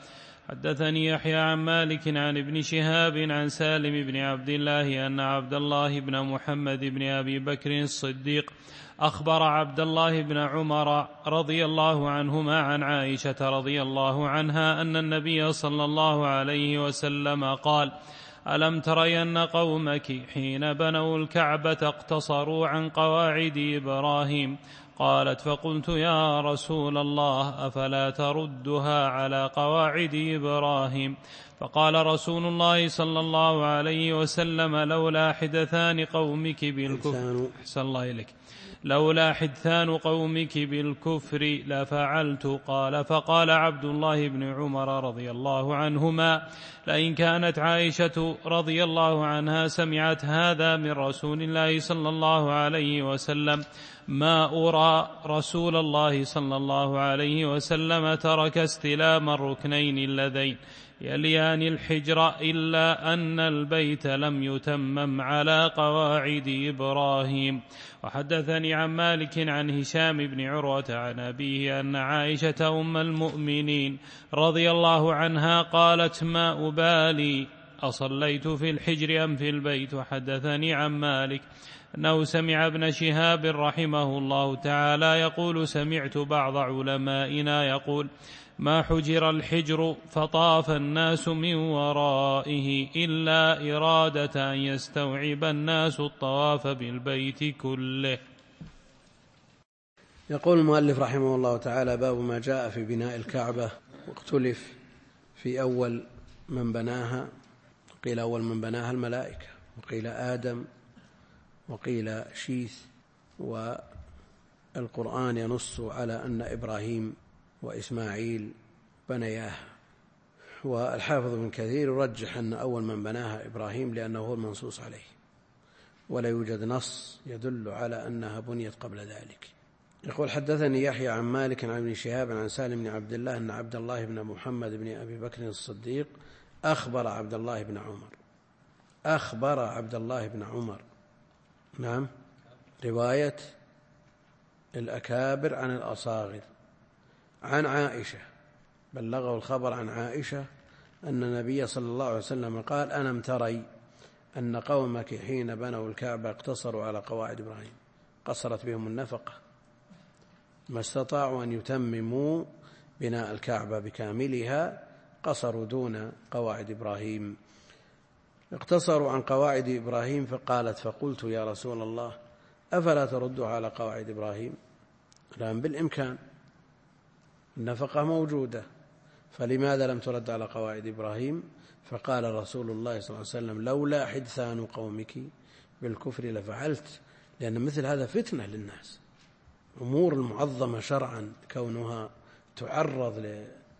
حدثني يحيى عن مالك عن ابن شهاب عن سالم بن عبد الله أن عبد الله بن محمد بن أبي بكر الصديق أخبر عبد الله بن عمر رضي الله عنهما عن عائشة رضي الله عنها أن النبي صلى الله عليه وسلم قال: ألم ترين قومك حين بنوا الكعبة اقتصروا عن قواعد إبراهيم؟ قالت: فقلت: يا رسول الله، أفلا تردها على قواعد إبراهيم؟ فقال رسول الله صلى الله عليه وسلم: لولا حدثان قومك بالكفر لولا حدثان قومك بالكفر لفعلت. قال: فقال عبد الله بن عمر رضي الله عنهما: لئن كانت عائشة رضي الله عنها سمعت هذا من رسول الله صلى الله عليه وسلم ما أرى رسول الله صلى الله عليه وسلم ترك استلام الركنين اللذين يليان الحجر إلا أن البيت لم يتمم على قواعد إبراهيم. وحدثني عن مالك عن هشام بن عروة عن أبيه أن عائشة أم المؤمنين رضي الله عنها قالت: ما أبالي أصليت في الحجر أم في البيت. وحدثني عن مالك أنه سمع ابن شهاب رحمه الله تعالى يقول: سمعت بعض علمائنا يقول: ما حجر الحجر فطاف الناس من ورائه إلا إرادة أن يستوعب الناس الطواف بالبيت كله. يقول المؤلف رحمه الله تعالى: باب ما جاء في بناء الكعبة. واختلف في أول من بناها، قيل أول من بناها الملائكة، وقيل آدم، وقيل شيث، والقرآن ينص على أن إبراهيم وإسماعيل بنياها. والحافظ بن كثير يرجح أن أول من بناها إبراهيم لأنه هو المنصوص عليه، ولا يوجد نص يدل على أنها بنيت قبل ذلك. يقول: حدثني يحيى عن مالك عن ابن شهاب عن سالم بن عبد الله أن عبد الله بن محمد بن أبي بكر الصديق أخبر عبد الله بن عمر. أخبر عبد الله بن عمر، نعم، رواية الأكابر عن الأصاغر. عن عائشة، بلغه الخبر عن عائشة أن النبي صلى الله عليه وسلم قال: ألم تري أن قومك حين بنوا الكعبة اقتصروا على قواعد إبراهيم؟ قصرت بهم النفقة، ما استطاعوا أن يتمموا بناء الكعبة بكاملها، قصروا دون قواعد إبراهيم، اقتصروا عن قواعد إبراهيم. فقالت: فقلت: يا رسول الله، أفلا تردوا على قواعد إبراهيم؟ الآن بالإمكان، النفقة موجودة، فلماذا لم ترد على قواعد إبراهيم؟ فقال رسول الله صلى الله عليه وسلم: لولا حدثان قومك بالكفر لفعلت. لأن مثل هذا فتنة للناس، أمور المعظمة شرعا كونها تعرض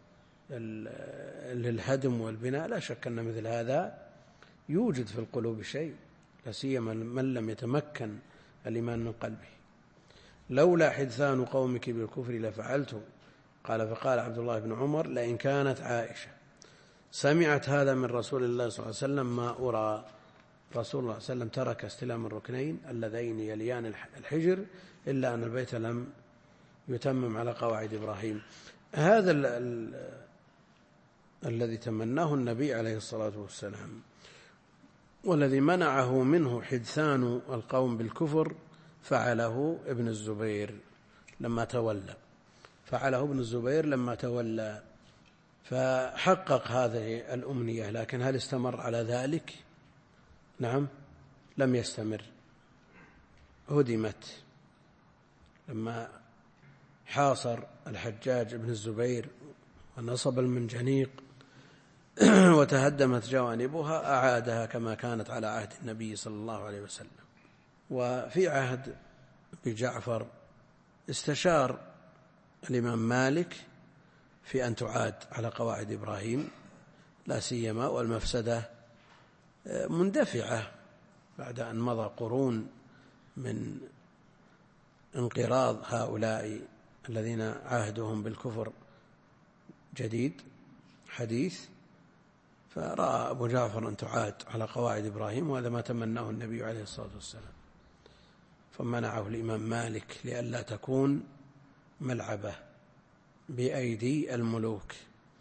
للهدم والبناء، لا شك أن مثل هذا يوجد في القلوب شيء، لا سيما من لم يتمكن الإيمان من قلبه. لولا حدثان قومك بالكفر لفعلت. قال: فقال عبد الله بن عمر: لئن كانت عائشة سمعت هذا من رسول الله صلى الله عليه وسلم ما أرى رسول الله صلى الله عليه وسلم ترك استلام الركنين اللذين يليان الحجر إلا أن البيت لم يتمم على قواعد إبراهيم. هذا الذي تمناه النبي عليه الصلاة والسلام، والذي منعه منه حدثان القوم بالكفر، فعله ابن الزبير لما تولى، فحقق هذه الأمنية. لكن هل استمر على ذلك؟ نعم، لم يستمر، هدمت لما حاصر الحجاج ابن الزبير ونصب المنجنيق وتهدمت جوانبها، أعادها كما كانت على عهد النبي صلى الله عليه وسلم. وفي عهد بجعفر استشار الإمام مالك في أن تعاد على قواعد إبراهيم، لا سيما والمفسدة مندفعة بعد أن مضى قرون من انقراض هؤلاء الذين عاهدهم بالكفر جديد حديث. فرأى أبو جعفر أن تعاد على قواعد إبراهيم، وهذا ما تمناه النبي عليه الصلاة والسلام، فمنعه الإمام مالك لئلا تكون ملعبة بأيدي الملوك.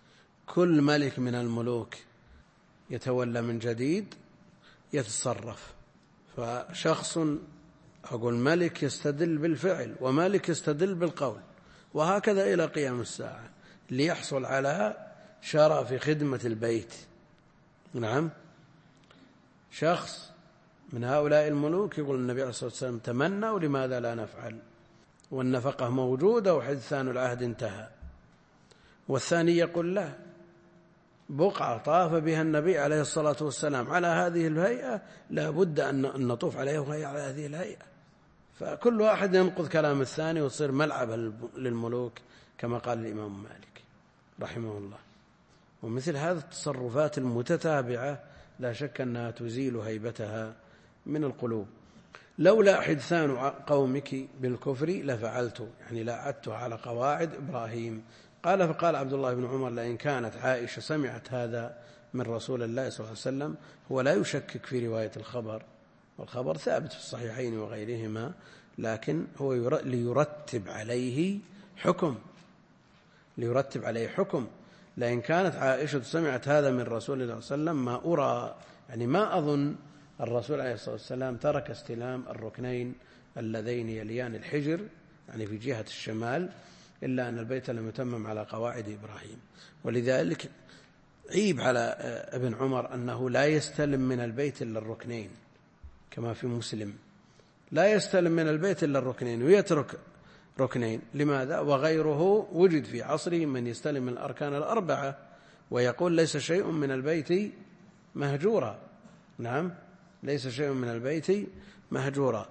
كل ملك من الملوك يتولى من جديد يتصرف. فشخص أقول ملك يستدل بالفعل وملك يستدل بالقول، وهكذا إلى قيام الساعة ليحصل على شرف خدمة البيت. نعم، شخص من هؤلاء الملوك يقول النبي عليه الصلاة والسلام تمنى ولماذا لا نفعل، والنفقة موجودة وحدثان العهد انتهى. والثاني يقول لا، بقعة طاف بها النبي عليه الصلاة والسلام على هذه الهيئة لا بد أن نطوف عليه وهي على هذه الهيئة. فكل واحد ينقض كلام الثاني وتصير ملعب للملوك كما قال الإمام مالك رحمه الله. ومثل هذه التصرفات المتتابعة لا شك أنها تزيل هيبتها من القلوب. لولا حدثان قومك بالكفر لفعلت، يعني لا عدت على قواعد إبراهيم. فقال عبد الله بن عمر لئن كانت عائشة سمعت هذا من رسول الله صلى الله عليه وسلم، هو لا يشكك في رواية الخبر، والخبر ثابت في الصحيحين وغيرهما، لكن هو ليرتب عليه حكم. لئن كانت عائشة سمعت هذا من رسول الله صلى الله عليه وسلم ما أرى، يعني ما أظن الرسول عليه الصلاة والسلام ترك استلام الركنين اللذين يليان الحجر يعني في جهة الشمال، إلا أن البيت لم يتمم على قواعد إبراهيم. ولذلك عيب على ابن عمر أنه لا يستلم من البيت إلا الركنين كما في مسلم، لا يستلم من البيت إلا الركنين ويترك ركنين. لماذا؟ وغيره وجد في عصره من يستلم من الأركان الأربعة ويقول ليس شيء من البيت مهجورا. نعم، ليس شيء من البيت مهجورا.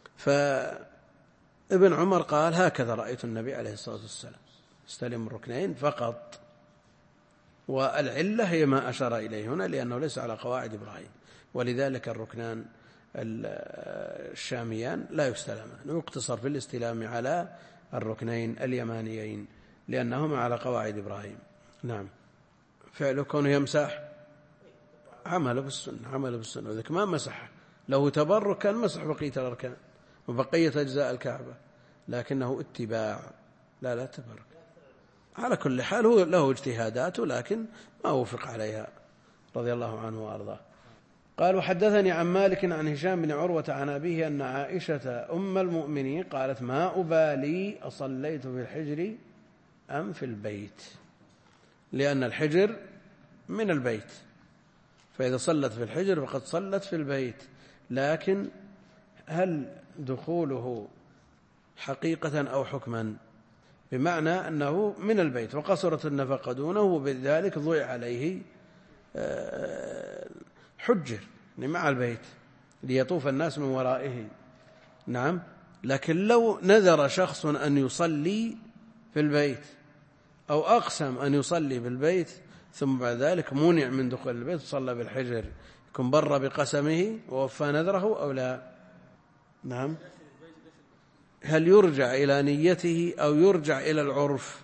فابن عمر قال هكذا رأيت النبي عليه الصلاة والسلام استلم الركنين فقط، والعلة هي ما أشار إليه هنا لأنه ليس على قواعد إبراهيم، ولذلك الركنان الشاميان لا يستلمان ويقتصر في الاستلام على الركنين اليمانيين لأنهما على قواعد إبراهيم. نعم، فعله كونه يمسح عمل بالسنة، وذلك ما مسح، لو تبرك كان مسح بقية الأركان وبقية أجزاء الكعبة، لكنه اتباع لا تبرك. على كل حال هو له اجتهاداته لكن ما وفق عليها رضي الله عنه وأرضاه. قال وحدثني عن مالك عن هشام بن عروة عن أبيه أن عائشة أم المؤمنين قالت ما أبالي أصليت في الحجر أم في البيت، لأن الحجر من البيت، فإذا صلت في الحجر فقد صلت في البيت. لكن هل دخوله حقيقة أو حكما؟ بمعنى أنه من البيت وقصرت النفقة دونه وبذلك ضيع عليه حجر مع البيت ليطوف الناس من ورائه. نعم، لكن لو نذر شخص أن يصلي في البيت أو أقسم أن يصلي في البيت ثم بعد ذلك منع من دخول البيت وصلى بالحجر، يكون بر بقسمه ووفى نذره أو لا؟ نعم، هل يرجع إلى نيته أو يرجع إلى العرف؟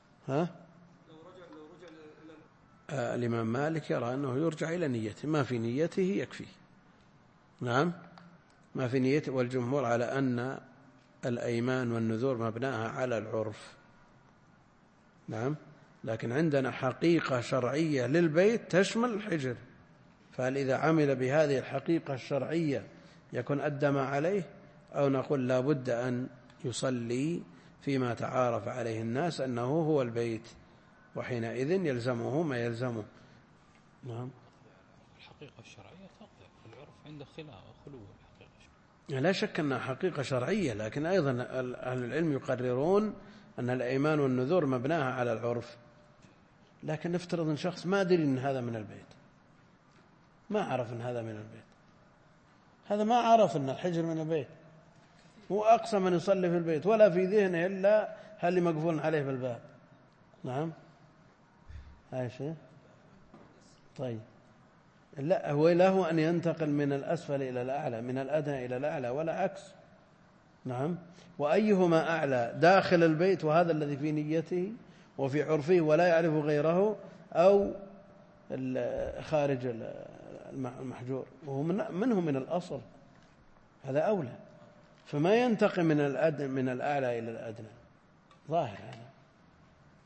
الإمام مالك يرى أنه يرجع إلى نيته، ما في نيته يكفي. نعم، ما في نيته، والجمهور على أن الأيمان والنذور مبناها على العرف. نعم، لكن عندنا حقيقة شرعية للبيت تشمل الحجر، فهل إذا عمل بهذه الحقيقة الشرعية يكون أدى ما عليه، أو نقول لا بد أن يصلي فيما تعارف عليه الناس أنه هو البيت، وحينئذ يلزمه ما يلزمه. نعم، الحقيقة الشرعية تقضي العرف عند خلو الحقيقة الشرعية. لا شك أنها حقيقة شرعية، لكن أيضا أهل العلم يقررون أن الأيمان والنذور مبناها على العرف. لكن نفترض أن شخص ما أدري أن هذا من البيت، ما عرف أن هذا من البيت، هذا ما عرف أن الحجر من البيت، هو أقسم أن يصلي في البيت ولا في ذهنه إلا هل مقفول عليه بالباب. نعم، هاي شيء طيب، لا هو له أن ينتقل من الأسفل إلى الأعلى، من الأدنى إلى الأعلى ولا عكس. نعم، وأيهما أعلى، داخل البيت وهذا الذي في نيته وفي عرفه ولا يعرف غيره، أو خارج المحجور وهو منه من الأصل، هذا أولى. فما ينتقل من الأعلى إلى الأدنى، ظاهر هذا.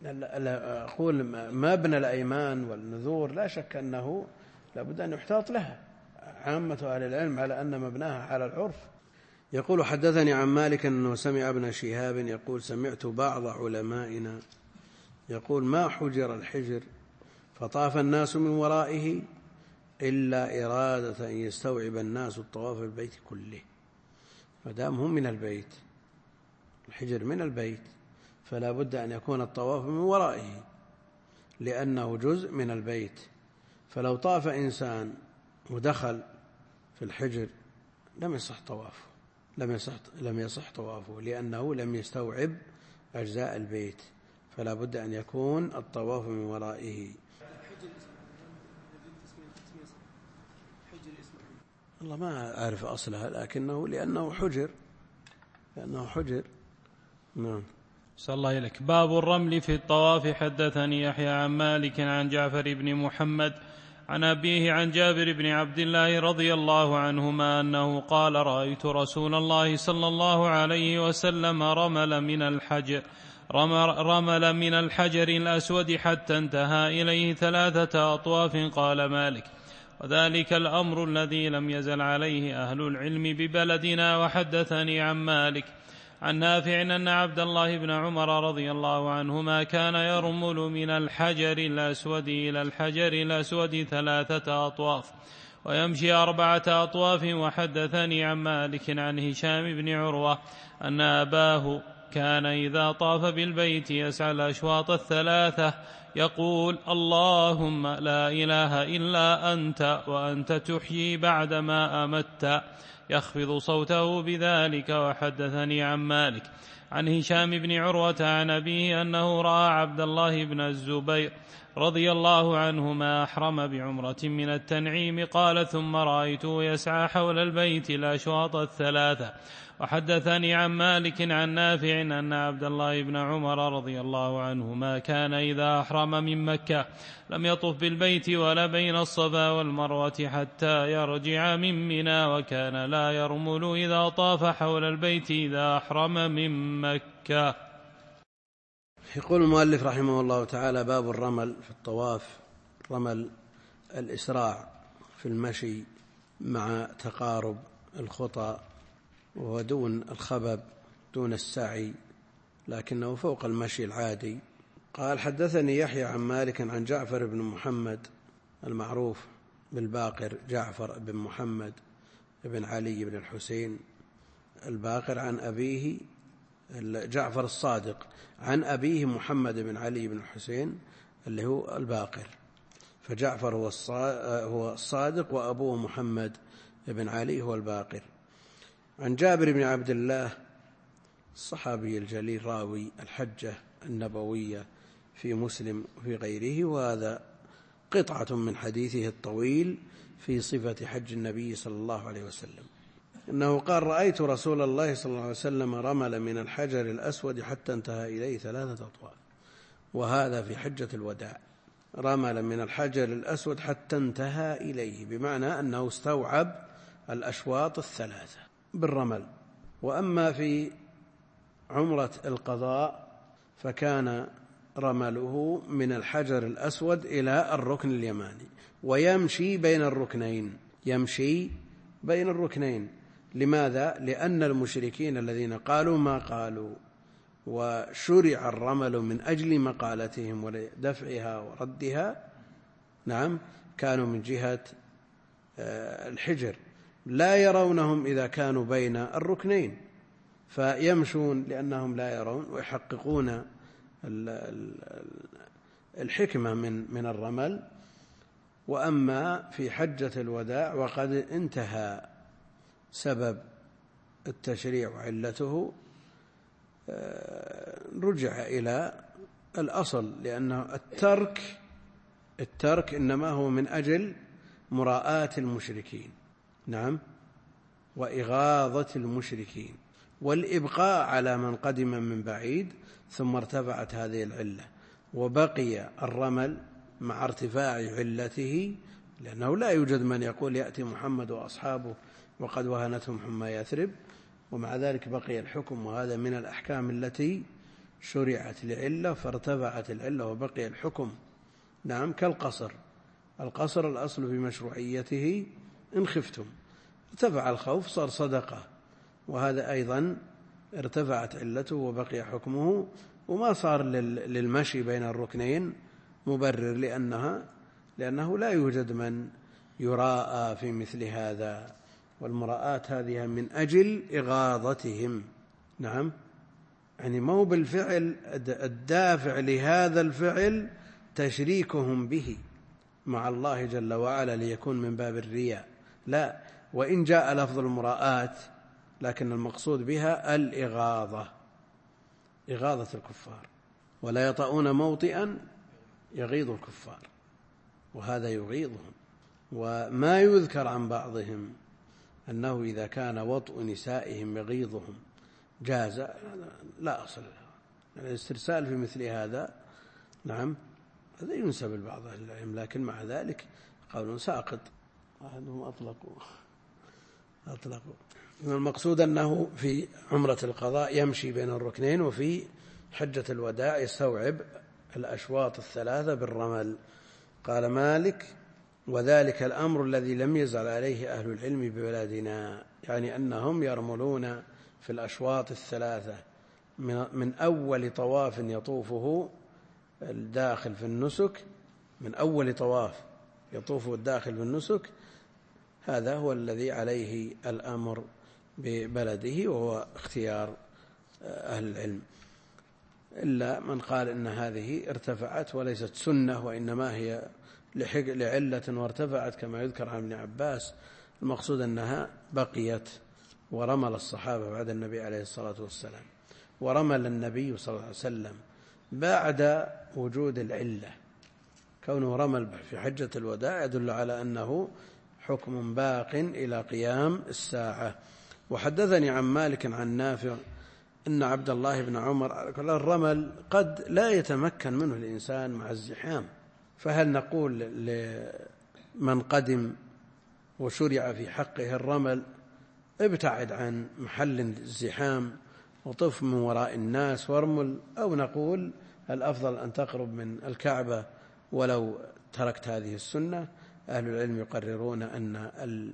أقول مبنى الأيمان والنذور لا شك أنه لابد أن يحتاط لها. عامة أهل العلم على أن مبناها على العرف. يقول حدثني عن مالك أنه سمع ابن شهاب يقول سمعت بعض علمائنا يقول ما حجر الحجر فطاف الناس من ورائه إلا إرادة أن يستوعب الناس الطواف البيت كله. فدام هم من البيت، الحجر من البيت، فلا بد أن يكون الطواف من ورائه لأنه جزء من البيت. فلو طاف إنسان ودخل في الحجر لم يصح طوافه، لم يصح طوافه لأنه لم يستوعب أجزاء البيت، فلا بد أن يكون الطواف من ورائه. والله ما أعرف أصلها، لكنه لأنه حجر. نعم. صلى الله إليك. باب الرمل في الطواف. حدثني يحيى عن مالك عن جعفر بن محمد عن أبيه عن جابر بن عبد الله رضي الله عنهما أنه قال رأيت رسول الله صلى الله عليه وسلم رمل من الحجر الأسود حتى انتهى إليه 3 أطواف. قال مالك: وذلك الأمر الذي لم يزل عليه أهل العلم ببلدنا. وحدثني عن مالك عن نافع أن عبد الله بن عمر رضي الله عنهما كان يرمل من الحجر الأسود إلى الحجر الأسود 3 أطواف ويمشي 4 أطواف. وحدثني عن مالك عن هشام بن عروة أن أباه كان إذا طاف بالبيت يسعى الأشواط 3 يقول: اللهم لا إله إلا أنت وأنت تحيي بعدما أمت، يخفض صوته بذلك. وحدثني عن مالك عن هشام بن عروة عن أبيه أنه رأى عبد الله بن الزبير رضي الله عنهما أحرم بعمرة من التنعيم. قال: ثم رأيته يسعى حول البيت الأشواط 3. وحدثني عن مالك عن نافع أن عبد الله بن عمر رضي الله عنهما كان إذا أحرم من مكة لم يطف بالبيت ولا بين الصفا والمروة حتى يرجع من منى، وكان لا يرمل إذا طاف حول البيت إذا أحرم من مكة. يقول المؤلف رحمه الله تعالى: باب الرمل في الطواف. رمل الإسراع في المشي مع تقارب الخطى، وهو دون الخبب دون السعي، لكنه فوق المشي العادي. قال: حدثني يحيى عن مالك عن جعفر بن محمد المعروف بالباقر، جعفر بن محمد بن علي بن الحسين الباقر، عن أبيه جعفر الصادق، عن أبيه محمد بن علي بن الحسين اللي هو الباقر. فجعفر هو الصادق وأبوه محمد بن علي هو الباقر. عن جابر بن عبد الله الصحابي الجليل راوي الحجة النبوية في مسلم وفي غيره، وهذا قطعة من حديثه الطويل في صفة حج النبي صلى الله عليه وسلم، إنه قال: رأيت رسول الله صلى الله عليه وسلم رمل من الحجر الأسود حتى انتهى إليه 3 أطواف. وهذا في حجة الوداع، رمل من الحجر الأسود حتى انتهى إليه، بمعنى أنه استوعب الأشواط 3 بالرمل. وأما في عمرة القضاء فكان رمله من الحجر الأسود إلى الركن اليماني، ويمشي بين الركنين. لماذا؟ لأن المشركين الذين قالوا ما قالوا وشرع الرمل من أجل مقالتهم ودفعها وردها، نعم، كانوا من جهة الحجر لا يرونهم إذا كانوا بين الركنين، فيمشون لأنهم لا يرون، ويحققون الحكمة من الرمل. وأما في حجة الوداع وقد انتهى سبب التشريع وعلته، رجع إلى الأصل، لأنه الترك إنما هو من أجل مراءاة المشركين، نعم، وإغاظة المشركين، والإبقاء على من قدم من بعيد. ثم ارتفعت هذه العلة وبقي الرمل مع ارتفاع علته، لأنه لا يوجد من يقول يأتي محمد وأصحابه وقد وهنتهم حمى يثرب، ومع ذلك بقي الحكم. وهذا من الأحكام التي شرعت لعلة فارتفعت العلة وبقي الحكم. نعم، كالقصر. القصر الأصل في مشروعيته إن خفتم، ارتفع الخوف صار صدقة، وهذا أيضا ارتفعت علته وبقي حكمه، وما صار للمشي بين الركنين مبرر، لأنه لا يوجد من يراءى في مثل هذا، والمراءاة هذه من أجل إغاظتهم. نعم، يعني مو بالفعل الدافع لهذا الفعل تشريكهم به مع الله جل وعلا ليكون من باب الرياء، لا، وإن جاء لفظ المراءاة لكن المقصود بها الإغاظة، إغاظة الكفار. ولا يطؤون موطئا يغيظ الكفار، وهذا يغيظهم. وما يذكر عن بعضهم أنه إذا كان وطء نسائهم يغيظهم جاز، لا أصل له. الاسترسال في مثل هذا نعم هذا ينسب لبعض أهل العلم، لكن مع ذلك قول ساقط. أحدهم أطلقوا. المقصود أنه في عمرة القضاء يمشي بين الركنين، وفي حجة الوداع يستوعب الأشواط الثلاثة بالرمل. قال مالك: وذلك الأمر الذي لم يزل عليه أهل العلم ببلادنا، يعني أنهم يرملون في الأشواط الثلاثة من أول طواف يطوفه الداخل في النسك، من أول طواف يطوفه الداخل في النسك، هذا هو الذي عليه الأمر ببلده، وهو اختيار أهل العلم، إلا من قال إن هذه ارتفعت وليست سنة، وإنما هي لعلة وارتفعت كما يذكر عن ابن عباس. المقصود أنها بقيت، ورمل الصحابة بعد النبي عليه الصلاة والسلام، ورمل النبي صلى الله عليه وسلم بعد وجود العلة. كونه رمل في حجة الوداع يدل على أنه حكم باق إلى قيام الساعة. وحدثني عن مالك عن نافع أن عبد الله بن عمر الرمل قد لا يتمكن منه الإنسان مع الزحام، فهل نقول لمن قدم وشرع في حقه الرمل ابتعد عن محل الزحام وطف من وراء الناس وارمل، أو نقول الأفضل أن تقرب من الكعبة ولو تركت هذه السنة؟ أهل العلم يقررون أن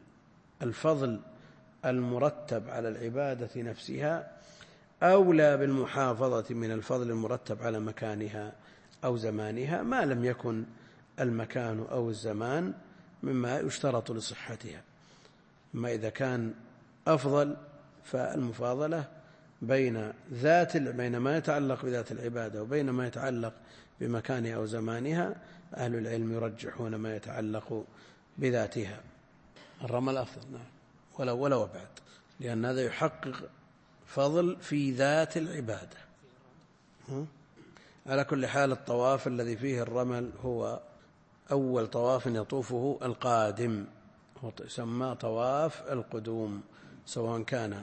الفضل المرتب على العبادة نفسها أولى بالمحافظة من الفضل المرتب على مكانها أو زمانها، ما لم يكن المكان أو الزمان مما يشترط لصحتها. أما إذا كان أفضل فالمفاضلة بين ما يتعلق بذات العبادة وبين ما يتعلق بمكانها أو زمانها، أهل العلم يرجحون ما يتعلق بذاتها. الرمل أفضل، نعم، ولو بعد، لأن هذا يحقق فضل في ذات العبادة. على كل حال الطواف الذي فيه الرمل هو أول طواف يطوفه القادم، يسمى طواف القدوم، سواء كان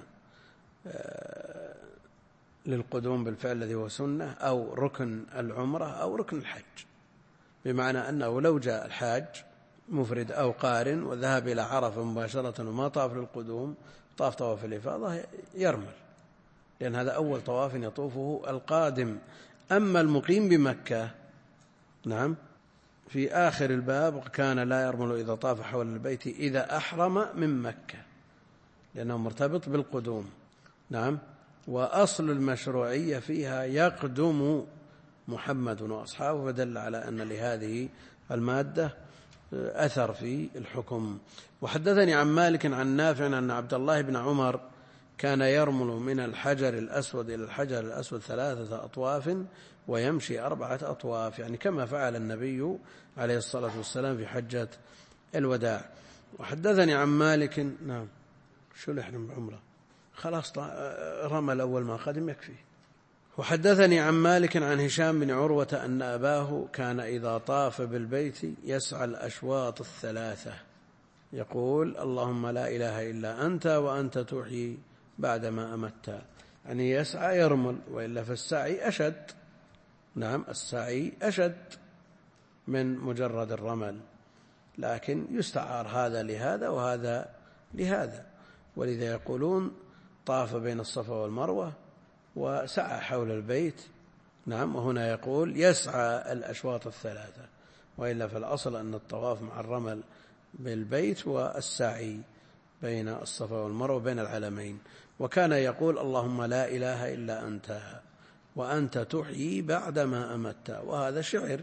للقدوم بالفعل الذي هو سنة أو ركن العمرة أو ركن الحج، بمعنى أنه لو جاء الحاج مفرد أو قارن وذهب إلى عرفة مباشرة وما طاف للقدوم، طاف طواف الإفاضة، يرمل، لأن هذا أول طواف يطوفه القادم. أما المقيم بمكة نعم في آخر الباب كان لا يرمل إذا طاف حول البيت إذا أحرم من مكة، لأنه مرتبط بالقدوم. نعم، وأصل المشروعية فيها يقدم محمد وأصحابه، فدل على أن لهذه المادة أثر في الحكم. وحدثني عن مالك عن نافع أن عبد الله بن عمر كان يرمل من الحجر الأسود إلى الحجر الأسود 3 أطواف ويمشي 4 أطواف، يعني كما فعل النبي عليه الصلاة والسلام في حجة الوداع. وحدثني عن مالك نعم شو الإحرام بعمرة، خلاص رمل أول ما قدم يكفي. وحدثني عن مالك عن هشام بن عروة أن أباه كان إذا طاف بالبيت يسعى الأشواط 3 يقول: اللهم لا إله إلا أنت وأنت تحيي بعدما أمت، يعني يسعى يرمل، وإلا فالسعي أشد. نعم، السعي أشد من مجرد الرمل، لكن يستعار هذا لهذا وهذا لهذا، ولذا يقولون طاف بين الصفا والمروة وسعى حول البيت نعم. وهنا يقول يسعى الأشواط الثلاثة، وإلا فالأصل أن الطواف مع الرمل بالبيت والسعي بين الصفا والمروة بين العلمين. وكان يقول اللهم لا إله إلا أنت وأنت تحيي بعدما أمت، وهذا شعر،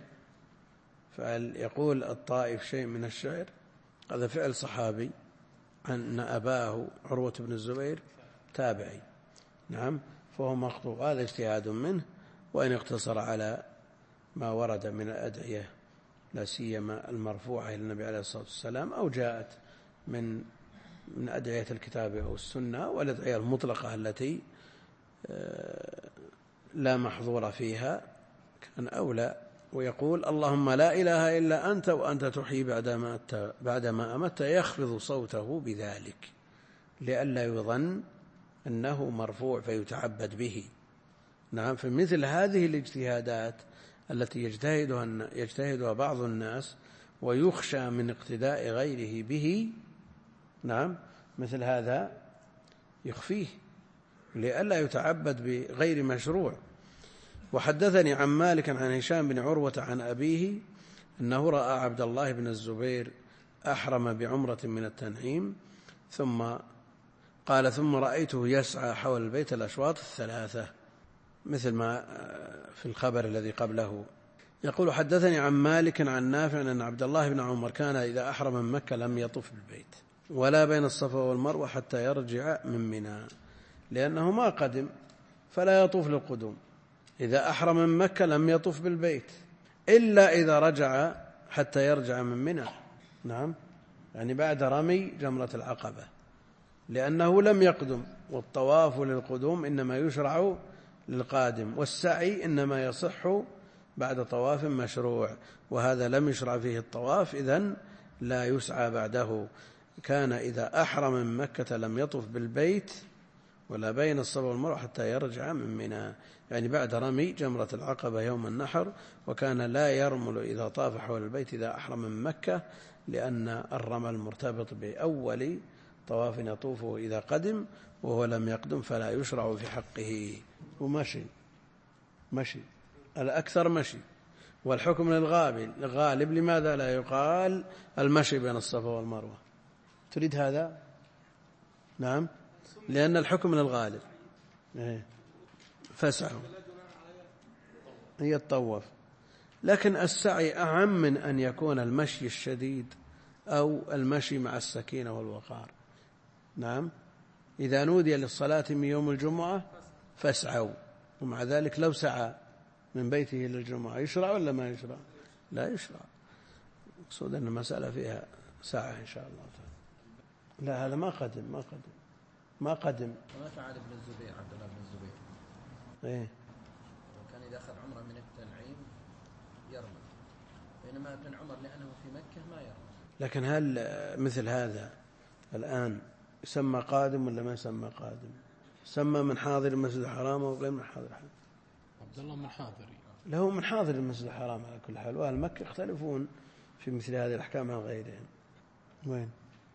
فيقول الطائف شيء من الشعر، هذا فعل صحابي، أن أباه عروة بن الزبير تابعي، نعم، فهو مخطوء، هذا اجتهاد منه، وإن اقتصر على ما ورد من الأدعية لا سيما المرفوعة إلى النبي عليه الصلاة والسلام أو جاءت من أدعية الكتاب أو السنة، والأدعية المطلقة التي لا محظور فيها كان أولى. ويقول اللهم لا إله إلا أنت وأنت تحيي بعدما أمت، يخفض صوته بذلك لئلا يظن أنه مرفوع فيتعبد به. نعم. فمثل هذه الاجتهادات التي يجتهدها بعض الناس ويخشى من اقتداء غيره به، نعم، مثل هذا يخفيه لئلا يتعبد بغير مشروع. وحدثني عن مالك عن هشام بن عروة عن أبيه أنه رأى عبد الله بن الزبير أحرم بعمرة من التنعيم، ثم قال ثم رأيته يسعى حول البيت الأشواط الثلاثة، مثل ما في الخبر الذي قبله. يقول حدثني عن مالك عن نافع أن عبد الله بن عمر كان إذا أحرم من مكة لم يطف بالبيت ولا بين الصفا والمروة حتى يرجع من منى، لأنه ما قدم فلا يطوف للقدوم. إذا أحرم من مكة لم يطف بالبيت إلا إذا رجع حتى يرجع من منى، نعم، يعني بعد رمي جمرة العقبة، لأنه لم يقدم، والطواف للقدوم إنما يشرع للقادم، والسعي إنما يصح بعد طواف مشروع، وهذا لم يشرع فيه الطواف، إذن لا يسعى بعده. كان إذا أحرم من مكة لم يطف بالبيت ولا بين الصفا والمروة حتى يرجع من منى، يعني بعد رمي جمرة العقبة يوم النحر. وكان لا يرمل إذا طاف حول البيت إذا أحرم من مكة، لأن الرمل مرتبط بأول طواف يطوفه إذا قدم، وهو لم يقدم فلا يشرع في حقه. ومشي الأكثر مشي، والحكم للغالب. لماذا لا يقال المشي بين الصفا والمروة؟ تريد هذا؟ نعم، لأن الحكم للغالب. فاسعوا يتطوف، لكن السعي أعم من أن يكون المشي الشديد أو المشي مع السكينة والوقار. نعم. إذا نودي للصلاة من يوم الجمعة فاسعوا، ومع ذلك لو سعى من بيته للجمعة يشرع ولا ما يشرع؟ لا يشرع. أقصد أن المسألة فيها ساعة إن شاء الله تعالى. لا، هذا ما قدم. ما فعل ابن الزبير، عبد الله بن الزبير، وكان إذا أخذ عمره من التنعيم يرمل، بينما ابن عمر لأنه في مكة ما يرمل. لكن هل مثل هذا الآن يسمى قادم ولا ما يسمى قادم؟ يسمى من حاضر المسجد الحرام أو غير من حاضر الحرام؟ عبد الله من حاضر، له من حاضر المسجد الحرام على كل حال. وأهل مكة يختلفون في مثل هذه الأحكام عن غيرهم. وين؟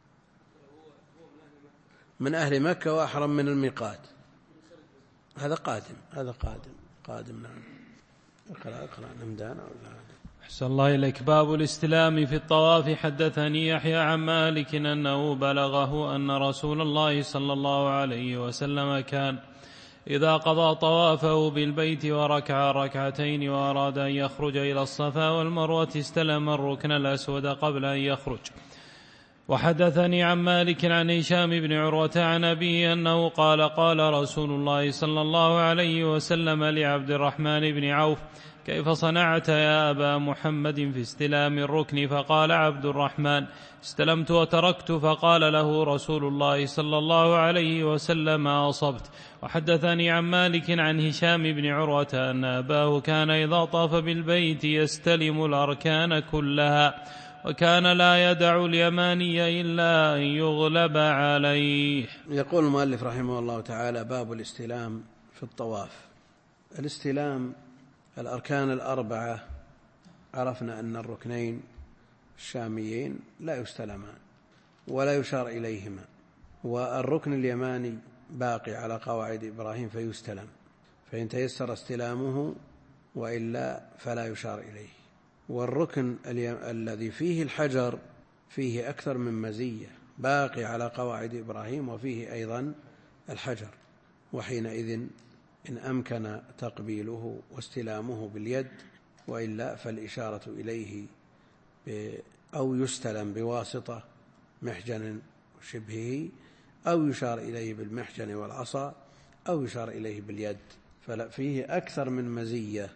من أهل مكة وأحرم من الميقات، هذا قادم. نعم. اقرأ نمدانا ولا أحسن الله إليك. باب الاستلام في الطواف. حدثني يحيى عن مالك أنه بلغه أن رسول الله صلى الله عليه وسلم كان إذا قضى طوافه بالبيت وركع ركعتين وأراد أن يخرج إلى الصفا والمروة استلم الركن الأسود قبل أن يخرج. وحدثني عن مالك عن هشام بن عروة عن أبيه أنه قال قال رسول الله صلى الله عليه وسلم لعبد الرحمن بن عوف كيف صنعت يا أبا محمد في استلام الركن؟ فقال عبد الرحمن استلمت وتركت، فقال له رسول الله صلى الله عليه وسلم أصبت. وحدثني عن مالك عن هشام بن عروة أن أباه كان إذا طاف بالبيت يستلم الأركان كلها، وكان لا يدع اليماني إلا أن يغلب عليه. يقول المؤلف رحمه الله تعالى: باب الاستلام في الطواف. الاستلام الأركان الأربعة، عرفنا أن الركنين الشاميين لا يستلمان ولا يشار إليهما، والركن اليماني باقي على قواعد إبراهيم فيستلم، فإن تيسر استلامه وإلا فلا يشار إليه. والركن الذي فيه الحجر فيه أكثر من مزية، باقي على قواعد إبراهيم وفيه أيضا الحجر، وحينئذ إن أمكن تقبيله واستلامه باليد، وإلا فالإشارة إليه أو يستلم بواسطة محجن شبهه، أو يشار إليه بالمحجن والعصا، أو يشار إليه باليد، ففيه أكثر من مزية.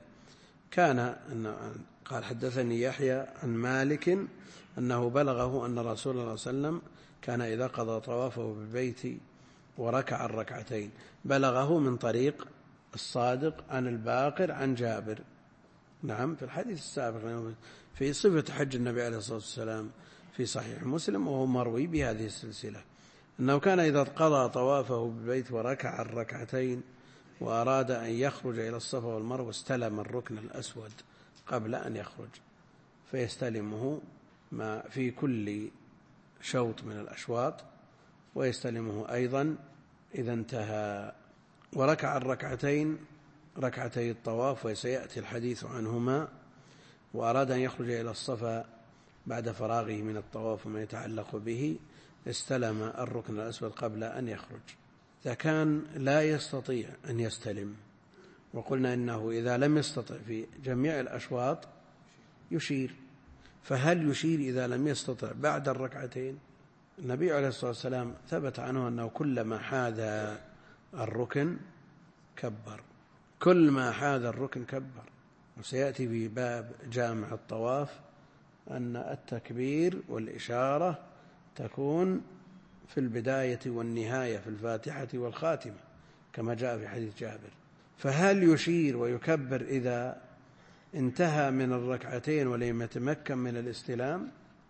قال حدثني يحيى عن مالك أنه بلغه أن رسول الله صلى الله عليه وسلم كان إذا قضى طوافه بالبيت وركع الركعتين، بلغه من طريق الصادق عن الباقر عن جابر، نعم، في الحديث السابق في صفة حج النبي عليه الصلاة والسلام في صحيح مسلم، وهو مروي بهذه السلسلة، أنه كان إذا قضى طوافه بالبيت وركع الركعتين وأراد أن يخرج إلى الصفا والمروة استلم الركن الأسود قبل أن يخرج، فيستلمه ما في كل شوط من الأشواط، ويستلمه أيضا إذا انتهى. وركع الركعتين ركعتي الطواف، وسيأتي الحديث عنهما، وأراد أن يخرج إلى الصفا بعد فراغه من الطواف وما يتعلق به، استلم الركن الأسود قبل أن يخرج. إذا كان لا يستطيع أن يستلم، وقلنا إنه إذا لم يستطع في جميع الأشواط يشير، فهل يشير إذا لم يستطع بعد الركعتين؟ النبي عليه الصلاة والسلام ثبت عنه أنه كلما حاذ الركن كبر، كل ما حاذ الركن كبر. وسيأتي في باب جامع الطواف أن التكبير والإشارة تكون في البداية والنهاية، في الفاتحة والخاتمة، كما جاء في حديث جابر. فهل يشير ويكبر إذا انتهى من الركعتين ولم يتمكن من الاستلام؟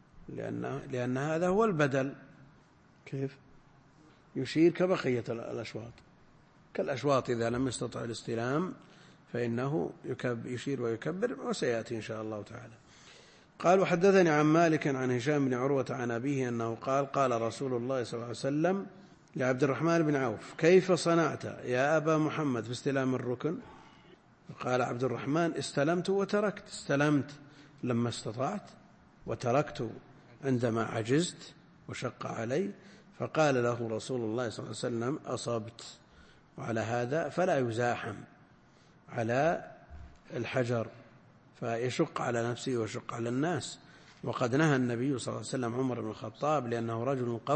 لأن هذا هو البدل. كيف يشير؟ كبقية الأشواط، كالأشواط إذا لم يستطع الاستلام فإنه يشير ويكبر، وسيأتي إن شاء الله تعالى. قال: وحدثني عن مالك عن هشام بن عروة عن أبيه أنه قال: قال رسول الله صلى الله عليه وسلم لعبد الرحمن بن عوف: كيف صنعت يا أبا محمد في استلام الركن؟ قال عبد الرحمن: استلمت وتركت، استلمت لما استطعت، وتركت عندما عجزت وشق علي. فقال له رسول الله صلى الله عليه وسلم: أصبت. وعلى هذا فلا يزاحم على الحجر، فيشق على نفسه ويشق على الناس. وقد نهى النبي صلى الله عليه وسلم عمر بن الخطاب، لأنه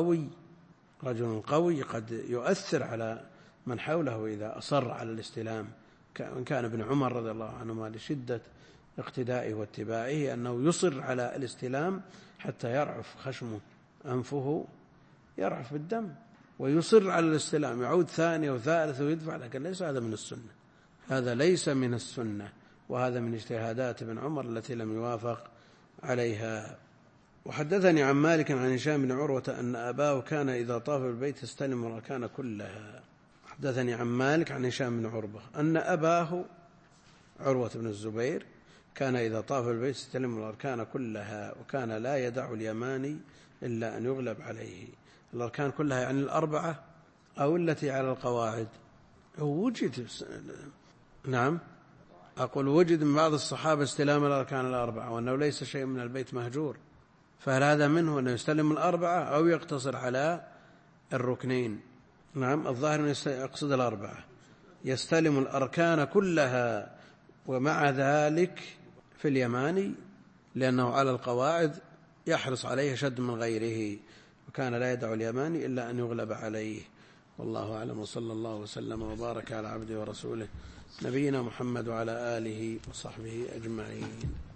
رجل قوي قد يؤثر على من حوله إذا أصر على الاستلام. كان ابن عمر رضي الله عنهما لشدة اقتدائه واتباعه أنه يصر على الاستلام حتى يرعف خشمه، أنفه يرعف بالدم، ويصر على الاستلام، يعود ثاني وثالث ويدفع. لكن ليس هذا من السنة، هذا ليس من السنة، وهذا من اجتهادات ابن عمر التي لم يوافق عليها. وحدثني عن مالك عن هشام بن عروة أن أباه كان إذا طاف بالبيت استلم الأركان كلها. حدثني عن مالك عن هشام بن عروة أن أباه عروة بن الزبير كان إذا طاف بالبيت استلم الأركان كلها، وكان لا يدع اليماني إلا أن يغلب عليه. الأركان كلها يعني الأربعة أو التي على القواعد. وجد، نعم، أقول وجد من بعض الصحابة استلام الأركان الأربعة، وأنه ليس شيء من البيت مهجور. فهل هذا منه أنه يستلم الأربعة أو يقتصر على الركنين؟ نعم، الظاهر أنه يقصد الأربعة، يستلم الأركان كلها، ومع ذلك في اليماني لأنه على القواعد يحرص عليه شد من غيره، وكان لا يدع اليماني إلا أن يغلب عليه. والله أعلم، وصلى الله وسلم وبارك على عبده ورسوله نبينا محمد وعلى آله وصحبه أجمعين.